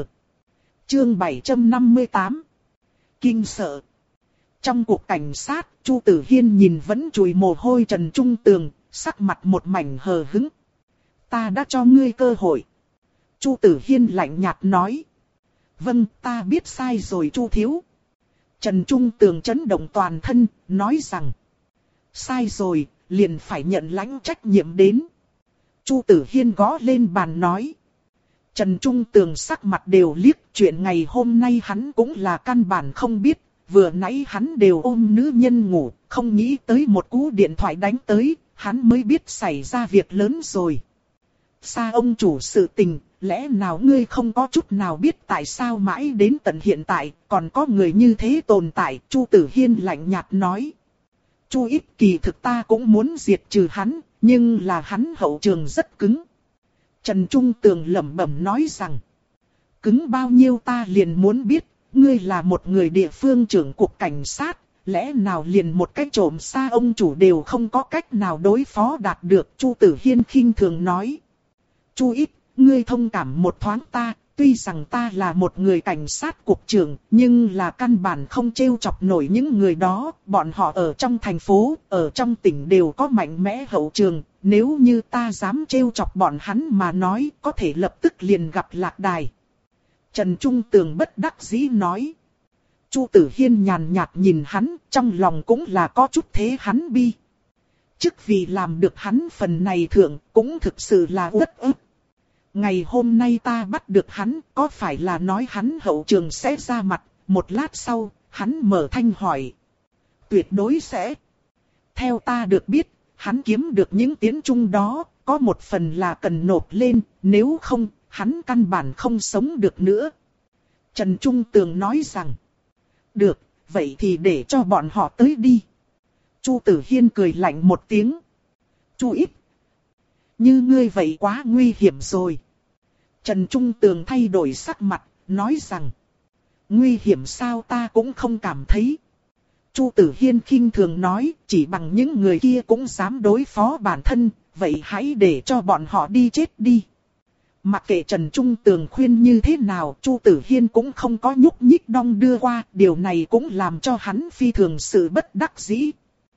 Chương bảy trăm năm mươi tám. Kinh sợ. Trong cuộc cảnh sát, Chu Tử Hiên nhìn vẫn chùi mồ hôi Trần Trung Tường, sắc mặt một mảnh hờ hững. Ta đã cho ngươi cơ hội. Chu Tử Hiên lạnh nhạt nói. Vâng, ta biết sai rồi Chu thiếu. Trần Trung Tường chấn động toàn thân, nói rằng. Sai rồi, liền phải nhận lãnh trách nhiệm đến. Chu Tử Hiên gõ lên bàn nói. Trần Trung Tường sắc mặt đều liếc, chuyện ngày hôm nay hắn cũng là căn bản không biết. Vừa nãy hắn đều ôm nữ nhân ngủ, không nghĩ tới một cú điện thoại đánh tới, hắn mới biết xảy ra việc lớn rồi. Sa ông chủ sự tình, lẽ nào ngươi không có chút nào biết tại sao mãi đến tận hiện tại, còn có người như thế tồn tại, Chu Tử Hiên lạnh nhạt nói. Chu ít kỳ thực ta cũng muốn diệt trừ hắn, nhưng là hắn hậu trường rất cứng. Trần Trung Tường lẩm bẩm nói rằng, cứng bao nhiêu ta liền muốn biết, ngươi là một người địa phương trưởng cục cảnh sát, lẽ nào liền một cái trộm sa ông chủ đều không có cách nào đối phó đạt được, Chu Tử Hiên khinh thường nói. Chu ít, ngươi thông cảm một thoáng ta, tuy rằng ta là một người cảnh sát cục trưởng, nhưng là căn bản không trêu chọc nổi những người đó, bọn họ ở trong thành phố, ở trong tỉnh đều có mạnh mẽ hậu trường, nếu như ta dám trêu chọc bọn hắn mà nói, có thể lập tức liền gặp lạc đài. Trần Trung Tường bất đắc dĩ nói. Chu Tử Hiên nhàn nhạt nhìn hắn, trong lòng cũng là có chút thế hắn bi. Chức vì làm được hắn phần này thượng, cũng thực sự là uất ức. Ngày hôm nay ta bắt được hắn, có phải là nói hắn hậu trường sẽ ra mặt, một lát sau, hắn mở thanh hỏi. Tuyệt đối sẽ. Theo ta được biết, hắn kiếm được những tiếng Trung đó, có một phần là cần nộp lên, nếu không, hắn căn bản không sống được nữa. Trần Trung Tường nói rằng. Được, vậy thì để cho bọn họ tới đi. Chu Tử Hiên cười lạnh một tiếng. Chu ít. Như ngươi vậy quá nguy hiểm rồi. Trần Trung Tường thay đổi sắc mặt, nói rằng. Nguy hiểm sao ta cũng không cảm thấy. Chu Tử Hiên khinh thường nói, chỉ bằng những người kia cũng dám đối phó bản thân, vậy hãy để cho bọn họ đi chết đi. Mặc kệ Trần Trung Tường khuyên như thế nào, Chu Tử Hiên cũng không có nhúc nhích đong đưa qua, điều này cũng làm cho hắn phi thường sự bất đắc dĩ.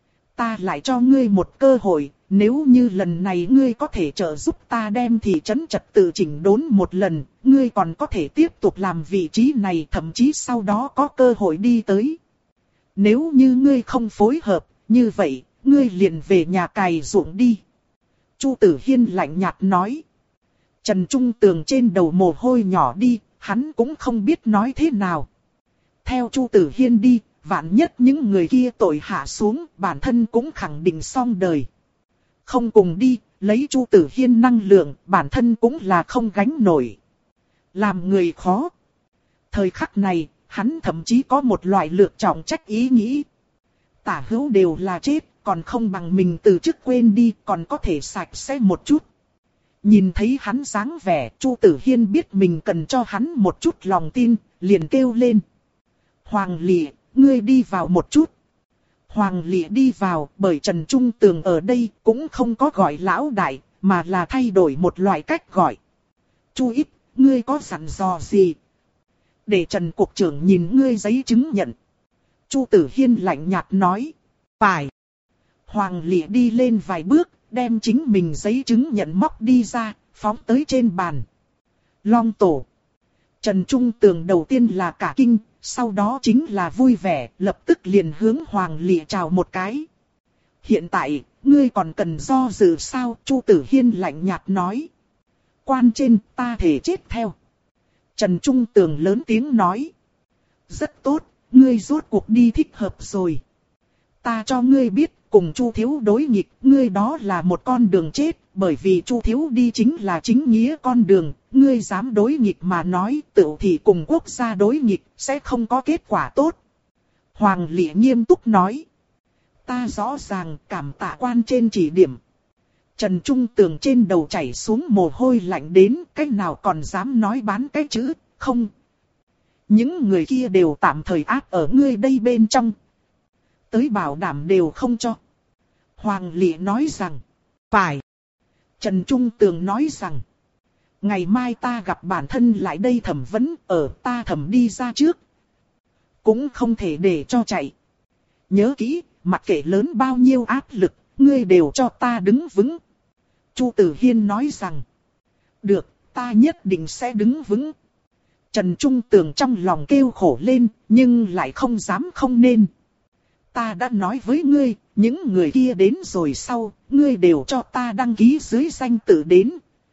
Ta lại cho ngươi một cơ hội, nếu như lần này ngươi có thể trợ giúp ta đem thị trấn trật tự chỉnh đốn một lần, ngươi còn có thể tiếp tục làm vị trí này, thậm chí sau đó có cơ hội đi tới. Nếu như ngươi không phối hợp, như vậy, ngươi liền về nhà cày ruộng đi. Chu Tử Hiên lạnh nhạt nói. Trần Trung Tường trên đầu mồ hôi nhỏ đi, hắn cũng không biết nói thế nào. Theo Chu Tử Hiên đi, vạn nhất những người kia tội hạ xuống, bản thân cũng khẳng định xong đời. Không cùng đi, lấy Chu Tử Hiên năng lượng, bản thân cũng là không gánh nổi. Làm người khó. Thời khắc này, hắn thậm chí có một loại lựa chọn trách ý nghĩ. Tả hữu đều là chết, còn không bằng mình từ chức quên đi, còn có thể sạch sẽ một chút. Nhìn thấy hắn dáng vẻ, Chu Tử Hiên biết mình cần cho hắn một chút lòng tin, liền kêu lên. Hoàng Lệ, ngươi đi vào một chút. Hoàng Lệ đi vào, bởi Trần Trung Tường ở đây cũng không có gọi lão đại, mà là thay đổi một loại cách gọi. Chu Ít, ngươi có dặn dò gì? Để Trần Cục trưởng nhìn ngươi giấy chứng nhận. Chu Tử Hiên lạnh nhạt nói. Phải. Hoàng Lệ đi lên vài bước, đem chính mình giấy chứng nhận móc đi ra, phóng tới trên bàn. Long tổ. Trần Trung Tường đầu tiên là cả kinh, sau đó chính là vui vẻ, lập tức liền hướng Hoàng Lệ chào một cái. Hiện tại, ngươi còn cần do dự sao? Chu Tử Hiên lạnh nhạt nói. Quan trên, ta thể chết theo. Trần Trung Tường lớn tiếng nói. Rất tốt, ngươi rốt cuộc đi thích hợp rồi. Ta cho ngươi biết, cùng Chu Thiếu đối nghịch, ngươi đó là một con đường chết, bởi vì Chu Thiếu đi chính là chính nghĩa con đường, ngươi dám đối nghịch mà nói, tự thì cùng quốc gia đối nghịch, sẽ không có kết quả tốt. Hoàng Lệ nghiêm túc nói. Ta rõ ràng cảm tạ quan trên chỉ điểm. Trần Trung Tường trên đầu chảy xuống mồ hôi lạnh đến, cách nào còn dám nói bán cái chữ, không. Những người kia đều tạm thời áp ở ngươi đây bên trong. Tới bảo đảm đều không cho. Hoàng Lệ nói rằng, phải. Trần Trung Tường nói rằng, ngày mai ta gặp bản thân lại đây thẩm vấn, ở ta thẩm đi ra trước. Cũng không thể để cho chạy. Nhớ kỹ, mặc kệ lớn bao nhiêu áp lực, ngươi đều cho ta đứng vững. Chu Tử Hiên nói rằng, được, ta nhất định sẽ đứng vững. Trần Trung Tường trong lòng kêu khổ lên, nhưng lại không dám không nên. Ta đã nói với ngươi, những người kia đến rồi sau, ngươi đều cho ta đăng ký dưới danh tự đến.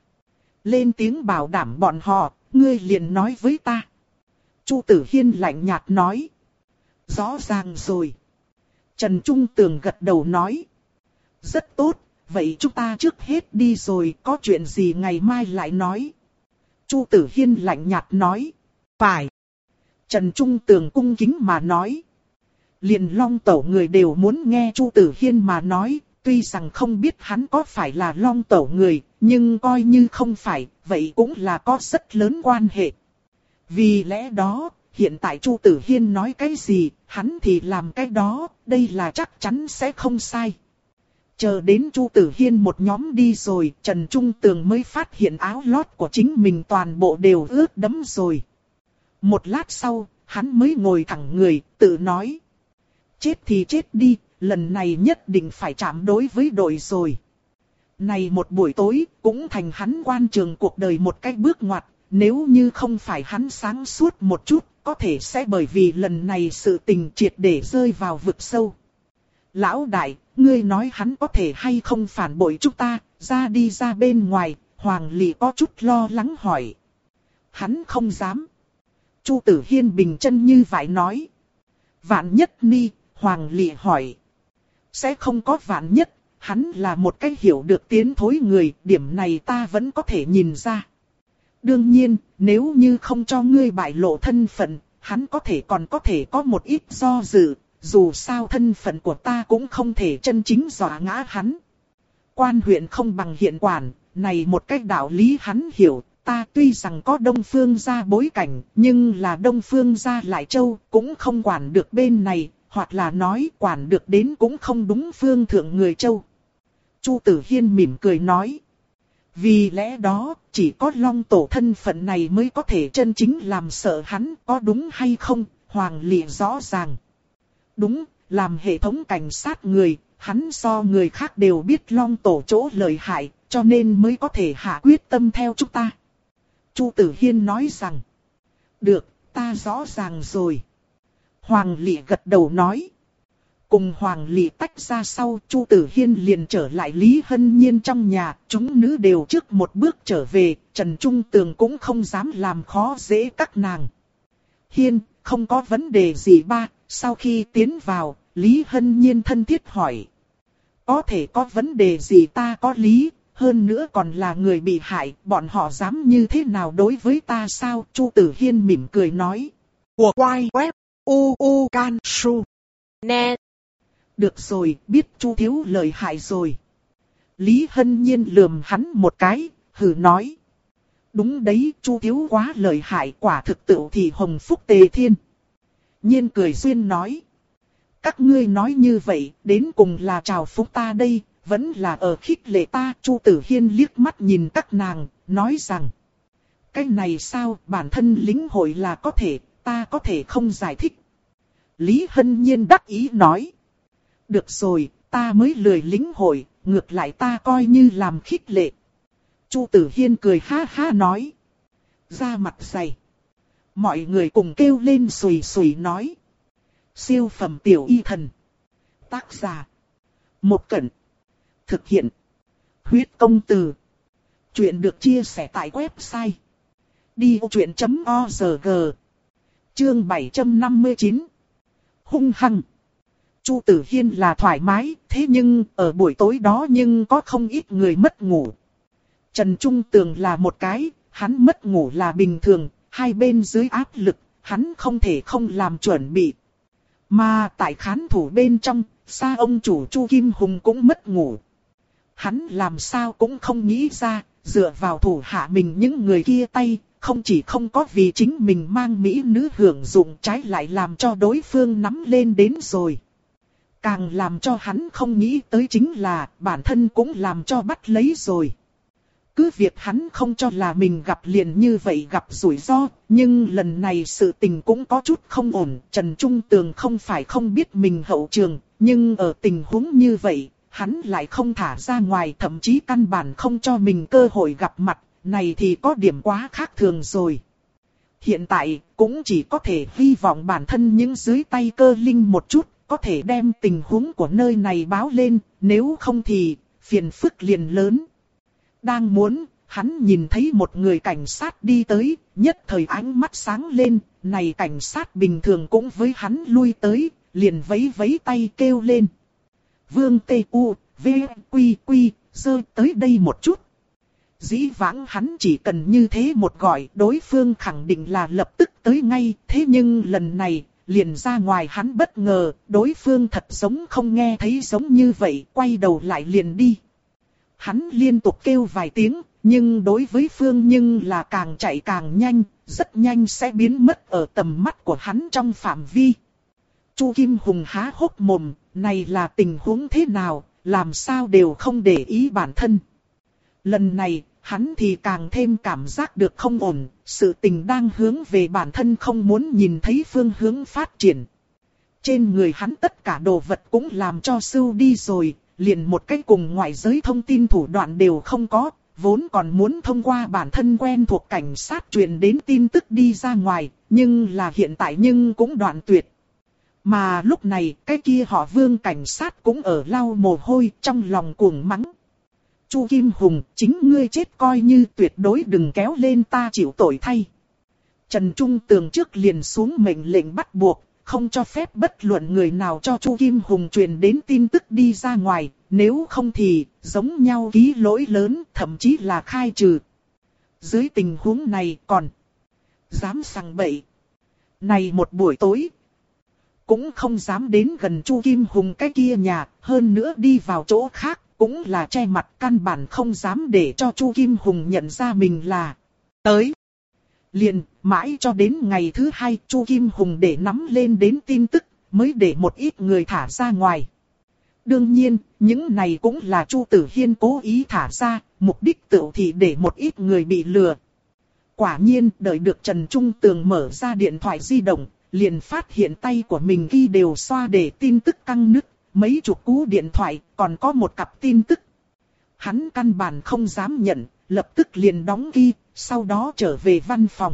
Lên tiếng bảo đảm bọn họ, ngươi liền nói với ta. Chu Tử Hiên lạnh nhạt nói. Rõ ràng rồi. Trần Trung Tường gật đầu nói. Rất tốt, vậy chúng ta trước hết đi rồi, có chuyện gì ngày mai lại nói. Chu Tử Hiên lạnh nhạt nói. Phải. Trần Trung Tường cung kính mà nói. Liền Long Tẩu người đều muốn nghe Chu Tử Hiên mà nói, tuy rằng không biết hắn có phải là Long Tẩu người, nhưng coi như không phải, vậy cũng là có rất lớn quan hệ. Vì lẽ đó, hiện tại Chu Tử Hiên nói cái gì, hắn thì làm cái đó, đây là chắc chắn sẽ không sai. Chờ đến Chu Tử Hiên một nhóm đi rồi, Trần Trung Tường mới phát hiện áo lót của chính mình toàn bộ đều ướt đẫm rồi. Một lát sau, hắn mới ngồi thẳng người, tự nói. Chết thì chết đi, lần này nhất định phải chạm đối với đội rồi. Này một buổi tối, cũng thành hắn quan trường cuộc đời một cái bước ngoặt, nếu như không phải hắn sáng suốt một chút, có thể sẽ bởi vì lần này sự tình triệt để rơi vào vực sâu. Lão đại, ngươi nói hắn có thể hay không phản bội chúng ta, ra đi ra bên ngoài, Hoàng Lệ có chút lo lắng hỏi. Hắn không dám. Chu Tử Hiên bình chân như vậy nói. Vạn nhất ni, Hoàng Lệ hỏi. Sẽ không có vạn nhất, hắn là một cái hiểu được tiến thối người, điểm này ta vẫn có thể nhìn ra. Đương nhiên, nếu như không cho ngươi bại lộ thân phận, hắn có thể còn có thể có một ít do dự, dù sao thân phận của ta cũng không thể chân chính dọa ngã hắn. Quan huyện không bằng hiện quản, này một cách đạo lý hắn hiểu, ta tuy rằng có Đông Phương gia bối cảnh, nhưng là Đông Phương gia lại châu, cũng không quản được bên này, hoặc là nói quản được đến cũng không đúng phương thượng người châu. Chu Tử Hiên mỉm cười nói. Vì lẽ đó, chỉ có Long Tổ thân phận này mới có thể chân chính làm sợ hắn, có đúng hay không, Hoàng Lị rõ ràng. Đúng, làm hệ thống cảnh sát người, hắn so người khác đều biết Long Tổ chỗ lợi hại, cho nên mới có thể hạ quyết tâm theo chúng ta. Chu Tử Hiên nói rằng, được, ta rõ ràng rồi. Hoàng Lị gật đầu nói. Cùng Hoàng Lị tách ra sau, Chu Tử Hiên liền trở lại Lý Hân Nhiên trong nhà, chúng nữ đều trước một bước trở về, Trần Trung Tường cũng không dám làm khó dễ các nàng. Hiên, không có vấn đề gì ba, sau khi tiến vào, Lý Hân Nhiên thân thiết hỏi. Có thể có vấn đề gì ta có lý, hơn nữa còn là người bị hại, bọn họ dám như thế nào đối với ta sao? Chu Tử Hiên mỉm cười nói. Của quay web, u u can su, net. Được rồi, biết Chu thiếu lợi hại rồi. Lý Hân Nhiên lườm hắn một cái, hừ nói. Đúng đấy, Chu thiếu quá lợi hại, quả thực tự thì hồng phúc tề thiên. Nhiên cười duyên nói. Các ngươi nói như vậy, đến cùng là chào phúc ta đây, vẫn là ở khích lệ ta. Chu Tử Hiên liếc mắt nhìn các nàng, nói rằng. Cái này sao, bản thân lĩnh hội là có thể, ta có thể không giải thích. Lý Hân Nhiên đắc ý nói. Được rồi, ta mới lười lĩnh hội, ngược lại ta coi như làm khích lệ. Chu Tử Hiên cười ha ha nói. Ra mặt dày. Mọi người cùng kêu lên xùy xùy nói. Siêu phẩm tiểu y thần. Tác giả. Một Cẩn. Thực hiện. Huyết công từ. Chuyện được chia sẻ tại website. đi vô chuyện chấm org. Chương bảy trăm năm mươi chín. Hung hăng. Chu Tử Hiên là thoải mái, thế nhưng ở buổi tối đó nhưng có không ít người mất ngủ. Trần Trung Tường là một cái, hắn mất ngủ là bình thường, hai bên dưới áp lực, hắn không thể không làm chuẩn bị. Mà tại khán thủ bên trong, xa ông chủ Chu Kim Hùng cũng mất ngủ. Hắn làm sao cũng không nghĩ ra, dựa vào thủ hạ mình những người kia tay, không chỉ không có vì chính mình mang mỹ nữ hưởng dụng, trái lại làm cho đối phương nắm lên đến rồi. Càng làm cho hắn không nghĩ tới chính là bản thân cũng làm cho bắt lấy rồi. Cứ việc hắn không cho là mình gặp liền như vậy gặp rủi ro, nhưng lần này sự tình cũng có chút không ổn. Trần Trung Tường không phải không biết mình hậu trường, nhưng ở tình huống như vậy, hắn lại không thả ra ngoài, thậm chí căn bản không cho mình cơ hội gặp mặt, này thì có điểm quá khác thường rồi. Hiện tại, cũng chỉ có thể hy vọng bản thân những dưới tay cơ linh một chút, có thể đem tình huống của nơi này báo lên, nếu không thì phiền phức liền lớn. Đang muốn, hắn nhìn thấy một người cảnh sát đi tới, nhất thời ánh mắt sáng lên, này cảnh sát bình thường cũng với hắn lui tới, liền vẫy vẫy tay kêu lên. Vương Tê U, V, Quy, Quy, rơi tới đây một chút. Dĩ vãng hắn chỉ cần như thế một gọi, đối phương khẳng định là lập tức tới ngay, thế nhưng lần này, liền ra ngoài hắn bất ngờ, đối phương thật giống không nghe thấy giống như vậy, quay đầu lại liền đi. Hắn liên tục kêu vài tiếng, nhưng đối với Phương nhưng là càng chạy càng nhanh, rất nhanh sẽ biến mất ở tầm mắt của hắn trong phạm vi. Chu Kim Hùng há hốc mồm, này là tình huống thế nào, làm sao đều không để ý bản thân. Lần này, hắn thì càng thêm cảm giác được không ổn, sự tình đang hướng về bản thân không muốn nhìn thấy phương hướng phát triển. Trên người hắn tất cả đồ vật cũng làm cho sưu đi rồi, liền một cái cùng ngoại giới thông tin thủ đoạn đều không có, vốn còn muốn thông qua bản thân quen thuộc cảnh sát truyền đến tin tức đi ra ngoài, nhưng là hiện tại nhưng cũng đoạn tuyệt. Mà lúc này, cái kia họ Vương cảnh sát cũng ở lau mồ hôi trong lòng cuồng mắng. Chu Kim Hùng, chính ngươi chết coi như tuyệt đối đừng kéo lên ta chịu tội thay. Trần Trung Tường trước liền xuống mệnh lệnh bắt buộc, không cho phép bất luận người nào cho Chu Kim Hùng truyền đến tin tức đi ra ngoài, nếu không thì giống nhau ký lỗi lớn, thậm chí là khai trừ. Dưới tình huống này còn dám sằng bậy. Này một buổi tối, cũng không dám đến gần Chu Kim Hùng cái kia nhà, hơn nữa đi vào chỗ khác, cũng là che mặt, căn bản không dám để cho Chu Kim Hùng nhận ra mình là tới. Liền, mãi cho đến ngày thứ hai, Chu Kim Hùng để nắm lên đến tin tức, mới để một ít người thả ra ngoài. Đương nhiên, những này cũng là Chu Tử Hiên cố ý thả ra, mục đích tựu thì để một ít người bị lừa. Quả nhiên, đợi được Trần Trung Tường mở ra điện thoại di động, liền phát hiện tay của mình ghi đều xoa để tin tức căng nứt, mấy chục cú điện thoại, còn có một cặp tin tức. Hắn căn bản không dám nhận, lập tức liền đóng ghi, sau đó trở về văn phòng.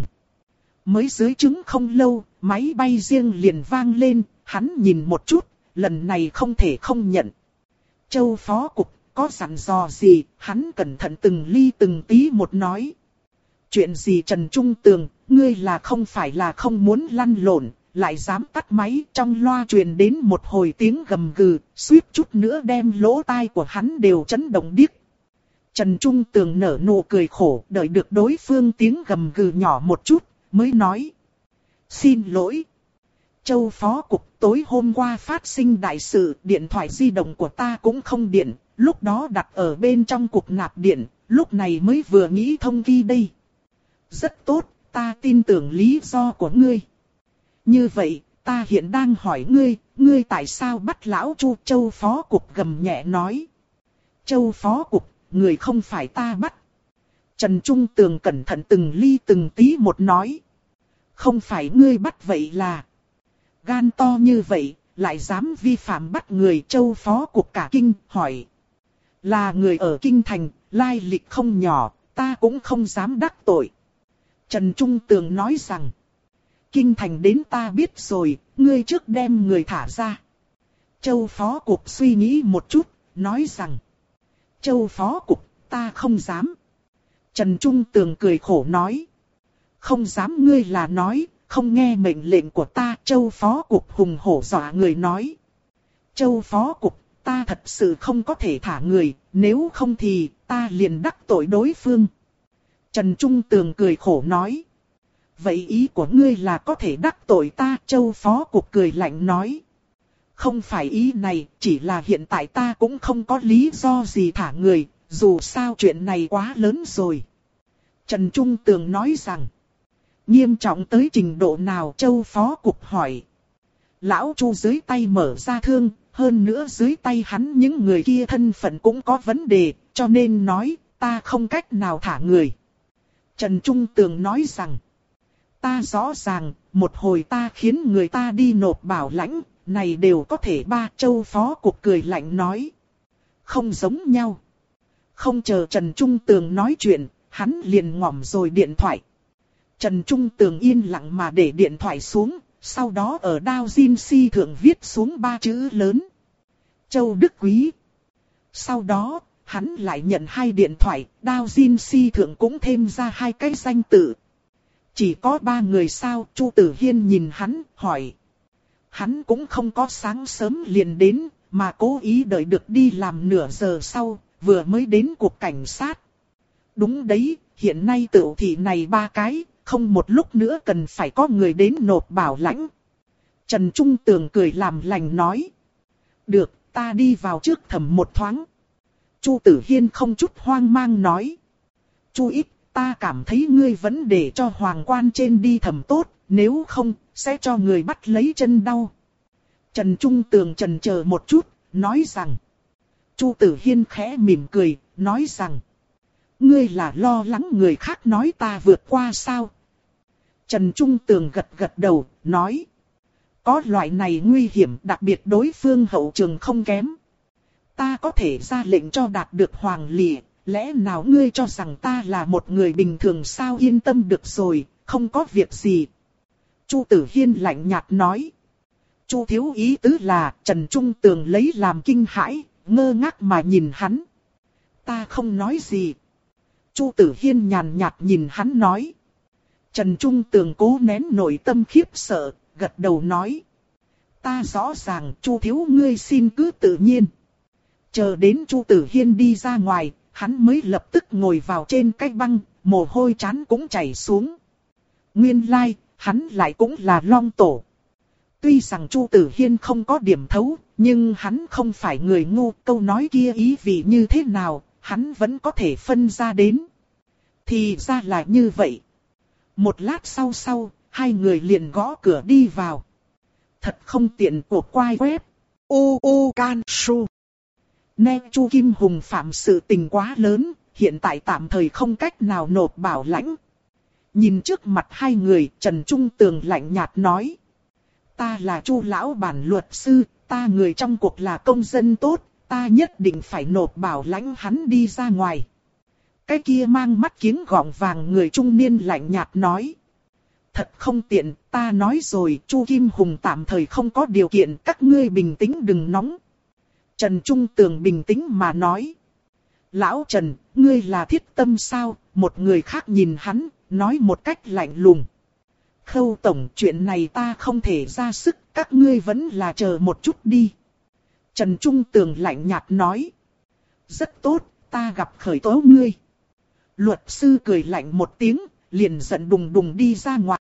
Mới dưới trứng không lâu, máy bay riêng liền vang lên, hắn nhìn một chút, lần này không thể không nhận. Châu phó cục, có dặn dò gì, hắn cẩn thận từng ly từng tí một nói. Chuyện gì Trần Trung Tường, ngươi là không phải là không muốn lăn lộn, lại dám tắt máy, trong loa truyền đến một hồi tiếng gầm gừ, suýt chút nữa đem lỗ tai của hắn đều chấn động điếc. Trần Trung Tường nở nụ cười khổ, đợi được đối phương tiếng gầm gừ nhỏ một chút, mới nói. Xin lỗi. Châu phó cục, tối hôm qua phát sinh đại sự, điện thoại di động của ta cũng không điện, lúc đó đặt ở bên trong cục nạp điện, lúc này mới vừa nghĩ thông ghi đây. Rất tốt, ta tin tưởng lý do của ngươi. Như vậy, ta hiện đang hỏi ngươi, ngươi tại sao bắt lão Chu? Châu phó cục gầm nhẹ nói. Châu phó cục, người không phải ta bắt. Trần Trung Tường cẩn thận từng ly từng tí một nói. Không phải ngươi bắt vậy là. Gan to như vậy, lại dám vi phạm bắt người. Châu phó cục cả kinh, hỏi. Là người ở kinh thành, lai lịch không nhỏ, ta cũng không dám đắc tội. Trần Trung Tường nói rằng. Kinh thành đến ta biết rồi, ngươi trước đem người thả ra. Châu phó cục suy nghĩ một chút, nói rằng. Châu phó cục, ta không dám. Trần Trung Tường cười khổ nói. Không dám ngươi là nói, không nghe mệnh lệnh của ta. Châu phó cục hùng hổ dọa người nói. Châu phó cục, ta thật sự không có thể thả người, nếu không thì ta liền đắc tội đối phương. Trần Trung Tường cười khổ nói. Vậy ý của ngươi là có thể đắc tội ta? Châu phó cục cười lạnh nói. Không phải ý này, chỉ là hiện tại ta cũng không có lý do gì thả người, dù sao chuyện này quá lớn rồi. Trần Trung Tường nói rằng. Nghiêm trọng tới trình độ nào? Châu phó cục hỏi. Lão Chu dưới tay mở ra thương, hơn nữa dưới tay hắn những người kia thân phận cũng có vấn đề, cho nên nói, ta không cách nào thả người. Trần Trung Tường nói rằng. Ta rõ ràng, một hồi ta khiến người ta đi nộp bảo lãnh, này đều có thể. Ba. Châu phó cục cười lạnh nói. Không giống nhau. Không chờ Trần Trung Tường nói chuyện, hắn liền ngỏm rồi điện thoại. Trần Trung Tường yên lặng mà để điện thoại xuống, sau đó ở Dow Jinsi thượng viết xuống ba chữ lớn. Châu Đức Quý. Sau đó, hắn lại nhận hai điện thoại, Dow Jinsi thượng cũng thêm ra hai cái danh tự. Chỉ có ba người sao? Chu Tử Hiên nhìn hắn, hỏi. Hắn cũng không có sáng sớm liền đến, mà cố ý đợi được đi làm nửa giờ sau, vừa mới đến cục cảnh sát. Đúng đấy, hiện nay tựu thị này ba cái, không một lúc nữa cần phải có người đến nộp bảo lãnh. Trần Trung Tường cười làm lành nói. Được, ta đi vào trước thẩm một thoáng. Chu Tử Hiên không chút hoang mang nói. Chu ít, ta cảm thấy ngươi vẫn để cho hoàng quan trên đi thẩm tốt, nếu không, sẽ cho người bắt lấy chân đau. Trần Trung Tường chần chờ một chút, nói rằng. Chu Tử Hiên khẽ mỉm cười, nói rằng. Ngươi là lo lắng người khác nói ta vượt qua sao? Trần Trung Tường gật gật đầu, nói. Có loại này nguy hiểm, đặc biệt đối phương hậu trường không kém. Ta có thể ra lệnh cho đạt được hoàng lìa, lẽ nào ngươi cho rằng ta là một người bình thường sao? Yên tâm được rồi, không có việc gì. Chu Tử Hiên lạnh nhạt nói. Chu thiếu ý tứ là Trần Trung Tường lấy làm kinh hãi, ngơ ngác mà nhìn hắn. Ta không nói gì. Chu Tử Hiên nhàn nhạt nhìn hắn nói. Trần Trung Tường cố nén nội tâm khiếp sợ, gật đầu nói. Ta rõ ràng, Chu thiếu ngươi xin cứ tự nhiên. Chờ đến Chu Tử Hiên đi ra ngoài, hắn mới lập tức ngồi vào trên cái băng, mồ hôi trán cũng chảy xuống. Nguyên lai, like, hắn lại cũng là Long Tổ. Tuy rằng Chu Tử Hiên không có điểm thấu, nhưng hắn không phải người ngu, câu nói kia ý vị như thế nào, hắn vẫn có thể phân ra đến. Thì ra là như vậy. Một lát sau sau, hai người liền gõ cửa đi vào. Thật không tiện của quai web. u u can su. Nghe Chu Kim Hùng phạm sự tình quá lớn, hiện tại tạm thời không cách nào nộp bảo lãnh. Nhìn trước mặt hai người, Trần Trung Tường lạnh nhạt nói. Ta là Chu lão bản luật sư, ta người trong cuộc là công dân tốt, ta nhất định phải nộp bảo lãnh hắn đi ra ngoài. Cái kia mang mắt kiếng gọng vàng người trung niên lạnh nhạt nói. Thật không tiện, ta nói rồi, Chu Kim Hùng tạm thời không có điều kiện, các ngươi bình tĩnh đừng nóng. Trần Trung Tường bình tĩnh mà nói. Lão Trần, ngươi là thiết tâm sao? Một người khác nhìn hắn, nói một cách lạnh lùng. Khâu tổng, chuyện này ta không thể ra sức, các ngươi vẫn là chờ một chút đi. Trần Trung Tường lạnh nhạt nói. Rất tốt, ta gặp khởi tố ngươi. Luật sư cười lạnh một tiếng, liền giận đùng đùng đi ra ngoài.